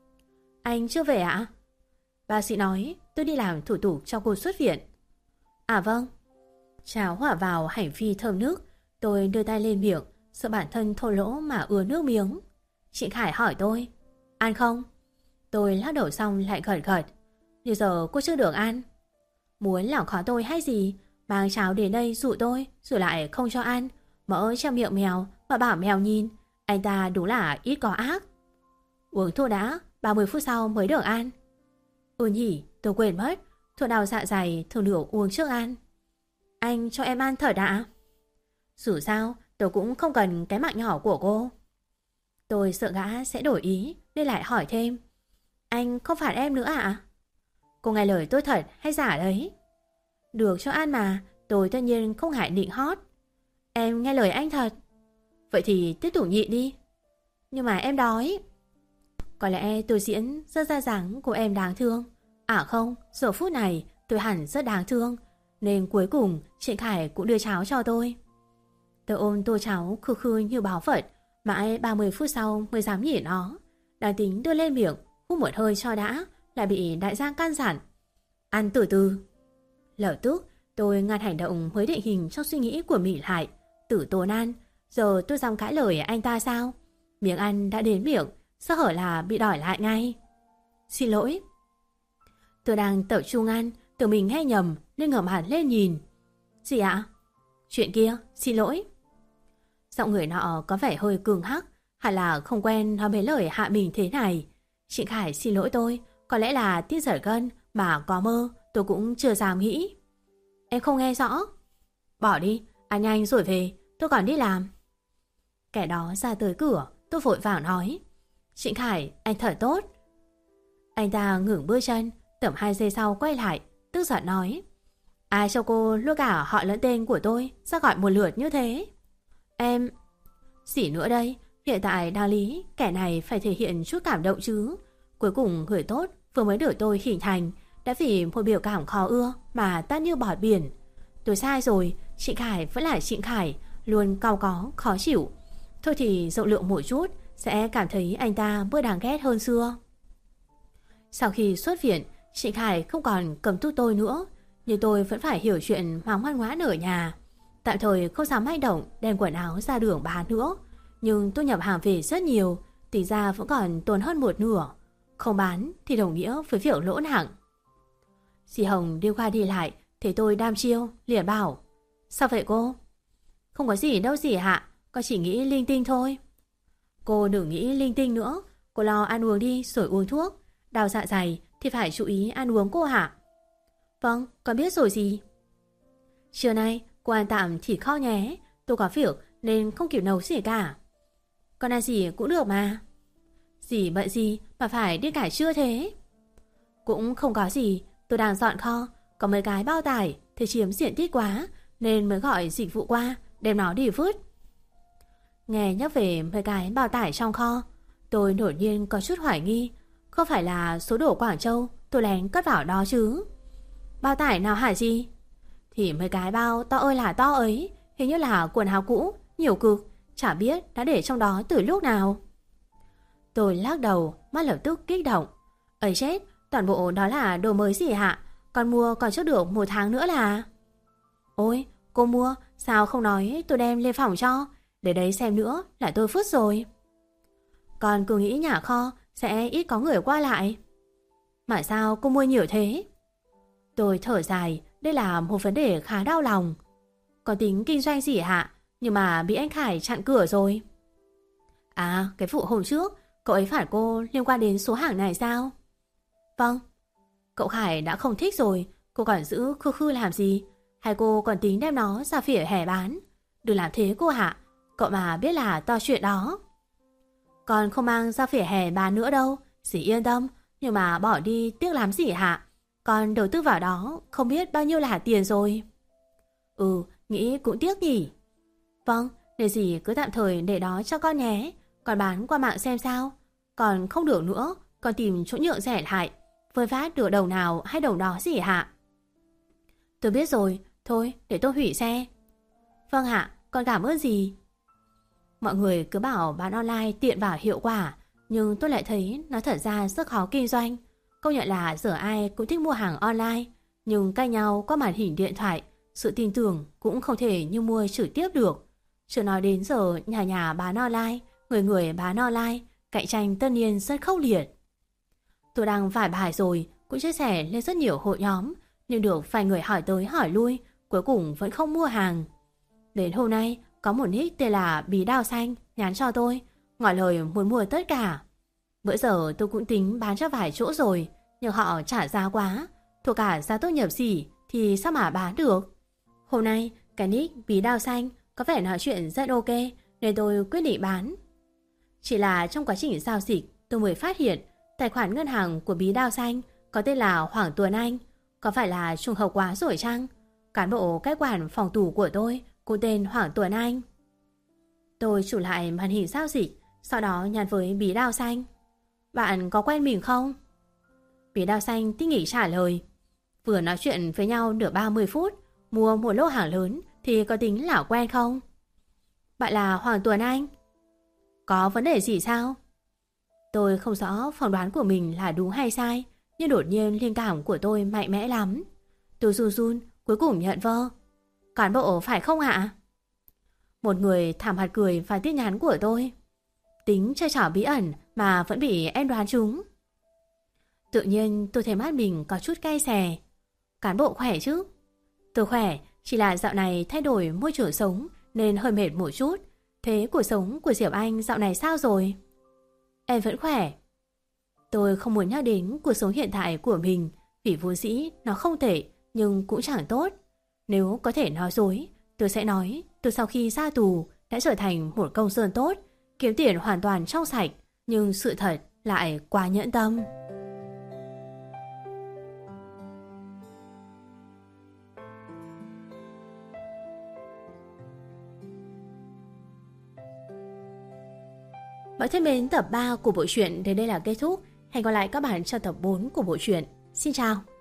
Anh chưa về ạ? Bác sĩ nói tôi đi làm thủ tục cho cô xuất viện. À vâng. Cháo hỏa vào hành phi thơm nước, tôi đưa tay lên miệng, sợ bản thân thô lỗ mà ứa nước miếng. Trịnh Khải hỏi tôi: ăn không? Tôi lắc đầu xong lại gật gật. như giờ cô chưa được ăn. Muốn làm khó tôi hay gì? Mang cháo đến đây dụ tôi, rồi lại không cho ăn. Mỡ trong miệng mèo mà bảo mèo nhìn. Anh ta đúng là ít có ác. Uống thuốc đã, 30 phút sau mới được ăn. Ừ nhỉ, tôi quên mất. Thuốc đau dạ dày thường được uống trước ăn. Anh cho em ăn thở đã. Dù sao, tôi cũng không cần cái mạng nhỏ của cô. Tôi sợ gã sẽ đổi ý nên lại hỏi thêm. Anh không phạt em nữa ạ? Cô nghe lời tôi thật hay giả đấy? Được cho ăn mà, tôi tất nhiên không ngại nịnh hót. Em nghe lời anh thật. Vậy thì tiếp tục nhịn đi. Nhưng mà em đói. Có lẽ tôi diễn rất ra dáng của em đáng thương. À không, giờ phút này tôi hẳn rất đáng thương. Nên cuối cùng Trịnh Khải cũng đưa cháo cho tôi. Tôi ôm tô cháo khư khư như báo Phật. Mãi 30 phút sau mới dám nhịn nó. Đang tính đưa lên miệng, hút một hơi cho đã, lại bị đại gia can dặn. Ăn từ từ. Lập tức tôi ngăn hành động mới định hình trong suy nghĩ của mình lại. Tử tốn ăn. Giờ tôi dám cãi lời anh ta sao? Miếng ăn đã đến miệng, sơ hở là bị đòi lại ngay. Xin lỗi. Tôi đang tập trung ăn, tưởng mình nghe nhầm nên ngẩng hẳn lên nhìn. Gì ạ? Chuyện kia, xin lỗi. Giọng người nọ có vẻ hơi cường hắc, hẳn là không quen nói mấy lời hạ mình thế này. Trịnh Khải xin lỗi tôi, có lẽ là tiết giở gân mà có mơ tôi cũng chưa dám nghĩ. Em không nghe rõ. Bỏ đi, ăn nhanh rồi về, tôi còn đi làm. Kẻ đó ra tới cửa, tôi vội vàng nói. Trịnh Khải, anh thật tốt. Anh ta ngừng bước chân, tầm 2 giây sau quay lại, tức giận nói. Ai cho cô luôn cả họ lẫn tên của tôi, sao gọi một lượt như thế? Em... Gì nữa đây, hiện tại đạo lý, kẻ này phải thể hiện chút cảm động chứ. Cuối cùng người tốt vừa mới được tôi hình thành, đã vì một biểu cảm khó ưa mà tan như bọt biển. Tôi sai rồi, Trịnh Khải vẫn là Trịnh Khải, luôn cau có, khó chịu. Thôi thì rộng lượng một chút, sẽ cảm thấy anh ta bớt đáng ghét hơn xưa. Sau khi xuất viện, Trịnh Khải không còn cầm tút tôi nữa, nhưng tôi vẫn phải hiểu chuyện mà ngoan ngoãn ở nhà. Tạm thời không dám manh động đem quần áo ra đường bán nữa, nhưng tôi nhập hàng về rất nhiều, tỷ ra vẫn còn tốn hơn một nửa. Không bán thì đồng nghĩa với việc lỗ nặng. Dì Hồng đi qua đi lại, thấy tôi đam chiêu, liền bảo. Sao vậy cô? Không có gì đâu dì hạ, con chỉ nghĩ linh tinh thôi. Cô đừng nghĩ linh tinh nữa, cô lo ăn uống đi rồi uống thuốc. Đau dạ dày thì phải chú ý ăn uống cô hả? Vâng, con biết rồi dì. Trưa nay cô ăn tạm thịt kho nhé, tôi có việc nên không kịp nấu gì cả. Con ăn gì cũng được mà. Dì bận gì mà phải đi cả trưa thế? Cũng không có gì, tôi đang dọn kho, có mấy cái bao tải thì chiếm diện tích quá nên mới gọi dịch vụ qua đem nó đi vứt. Nghe nhắc về mấy cái bao tải trong kho, tôi đột nhiên có chút hoài nghi, không phải là số đồ Quảng Châu tôi lén cất vào đó chứ. Bao tải nào hả gì? Thì mấy cái bao to ơi là to ấy, hình như là quần áo cũ, nhiều cực, chả biết đã để trong đó từ lúc nào. Tôi lắc đầu, mắt lập tức kích động. Ấy chết, toàn bộ đó là đồ mới gì hả? Con mua còn chưa được 1 tháng nữa là... Ôi, cô mua, sao không nói tôi đem lên phòng cho? Để đấy xem nữa là tôi phứt rồi. Con cứ nghĩ nhà kho sẽ ít có người qua lại. Mà sao cô mua nhiều thế? Tôi thở dài, đây là một vấn đề khá đau lòng. Có tính kinh doanh gì hả? Nhưng mà bị anh Khải chặn cửa rồi. À, cái vụ hôm trước, cậu ấy phản cô liên quan đến số hàng này sao? Vâng. Cậu Khải đã không thích rồi, cô còn giữ khư khư làm gì? Hay cô còn tính đem nó ra vỉa hè bán? Đừng làm thế cô hạ, cậu mà biết là to chuyện đó. Con không mang ra vỉa hè bán nữa đâu, dì yên tâm. Nhưng mà bỏ đi tiếc lắm gì hả? Con đầu tư vào đó không biết bao nhiêu là tiền rồi. Ừ, nghĩ cũng tiếc nhỉ. Vâng, để dì cứ tạm thời để đó cho con nhé. Con bán qua mạng xem sao. Còn không được nữa, con tìm chỗ nhượng rẻ lại. Vơi phát được đồng nào hay đồng đó gì hả? Tôi biết rồi, thôi để tôi hủy xe. Vâng ạ, con cảm ơn dì. Mọi người cứ bảo bán online tiện và hiệu quả, nhưng tôi lại thấy nó thật ra rất khó kinh doanh. Công nhận là giờ ai cũng thích mua hàng online, nhưng cãi nhau qua màn hình điện thoại, sự tin tưởng cũng không thể như mua trực tiếp được. Chưa nói đến giờ nhà nhà bán online, người người bán online, cạnh tranh tất nhiên rất khốc liệt. Tôi đang vải bài rồi, cũng chia sẻ lên rất nhiều hội nhóm, nhưng được vài người hỏi tới hỏi lui, cuối cùng vẫn không mua hàng. Đến hôm nay, có một nick tên là Bí Đao Xanh nhắn cho tôi, ngỏ lời muốn mua tất cả. Bữa giờ tôi cũng tính bán cho vài chỗ rồi, nhưng họ trả giá quá, thuộc cả giá tốt nhập xỉ thì sao mà bán được. Hôm nay, cái nick Bí Đao Xanh có vẻ nói chuyện rất ok, nên tôi quyết định bán. Chỉ là trong quá trình giao dịch, tôi mới phát hiện tài khoản ngân hàng của Bí Đao Xanh có tên là Hoàng Tuấn Anh. Có phải là trùng hợp quá rồi chăng? Cán bộ cai quản phòng thủ của tôi cũng tên Hoàng Tuấn Anh. Tôi chụp lại màn hình giao dịch, sau đó nhắn với Bí Đao Xanh: bạn có quen mình không? Bí Đao Xanh tinh nghỉ trả lời: vừa nói chuyện với nhau được 30 phút, mua một lô hàng lớn thì có tính là quen không? Bạn là Hoàng Tuấn Anh? Có vấn đề gì sao? Tôi không rõ phỏng đoán của mình là đúng hay sai, nhưng đột nhiên linh cảm của tôi mạnh mẽ lắm. Tôi run run, cuối cùng nhận vơ: cán bộ phải không ạ? Một người thảm hạt cười vào tin nhắn của tôi: tính chơi trò bí ẩn mà vẫn bị em đoán trúng. Tự nhiên tôi thấy mắt mình có chút cay xè. Cán bộ khỏe chứ? Tôi khỏe, chỉ là dạo này thay đổi môi trường sống nên hơi mệt một chút. Thế cuộc sống của Diệp Anh dạo này sao rồi? Em vẫn khỏe. Tôi không muốn nhắc đến cuộc sống hiện tại của mình, vì vốn dĩ nó không tệ nhưng cũng chẳng tốt. Nếu có thể nói dối, tôi sẽ nói tôi sau khi ra tù đã trở thành một công dân tốt, kiếm tiền hoàn toàn trong sạch, nhưng sự thật lại quá nhẫn tâm. Mọi thân mến, tập 3 của bộ truyện đến đây là kết thúc. Hẹn gặp lại các bạn trong tập 4 của bộ truyện. Xin chào!